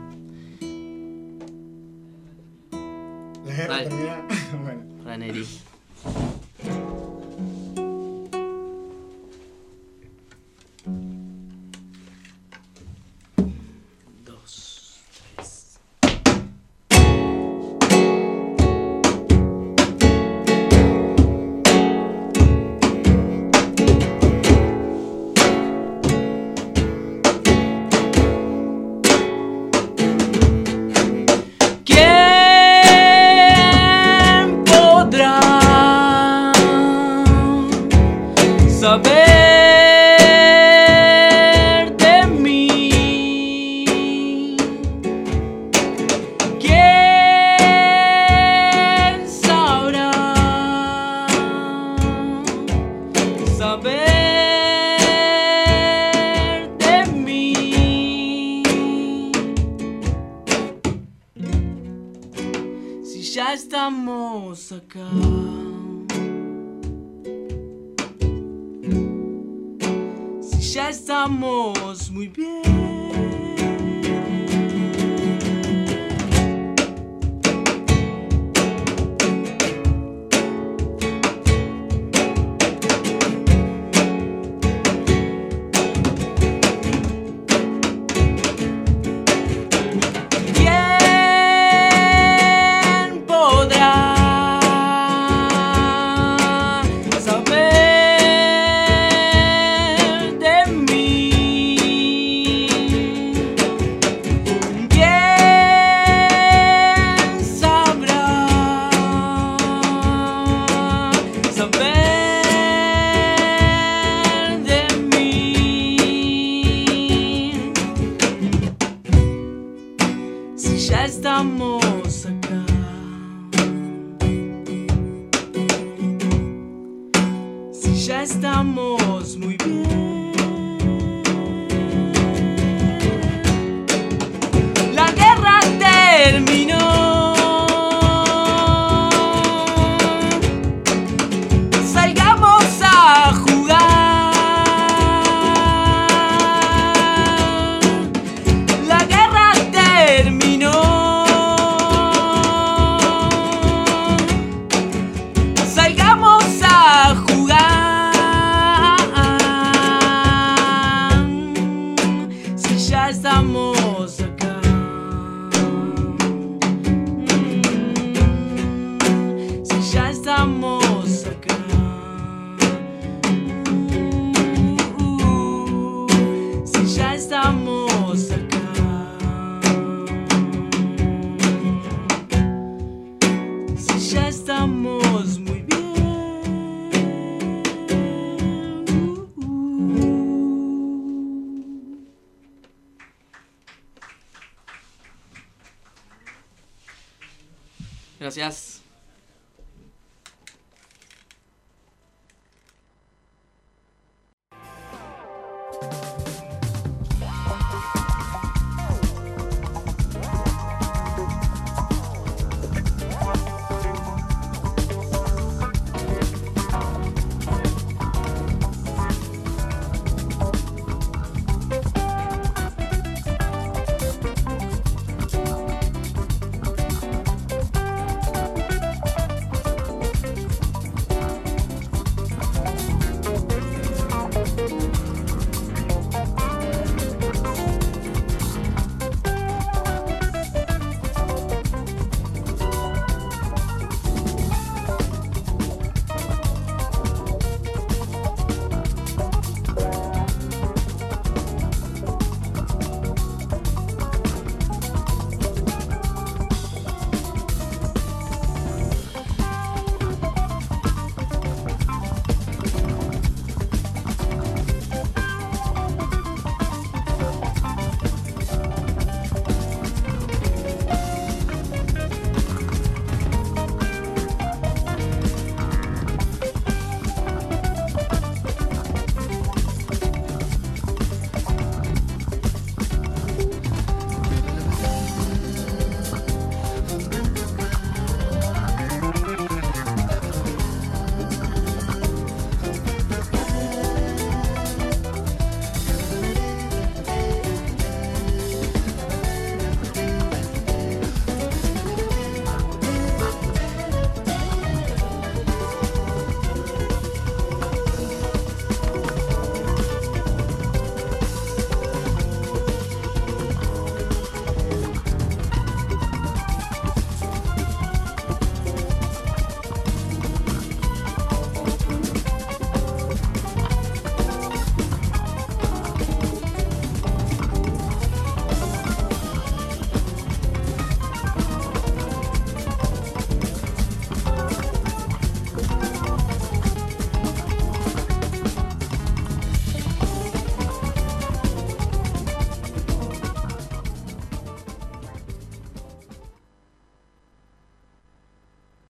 La guerra Dale. termina. Bueno. Raneri. Saber de mí. ¿Quién sabrá saber de mí? Si ya estamos acá. Ya estamos muy bien. ¿Quién podrá saber de mí? estamos muy bien. La guerra terminó. Salgamos a jugar. La guerra terminó. Salgamos a jugar. Si ya estamos acá. Si ya estamos acá. Si ya estamos acá. Si ya estamos muy bien. Gracias.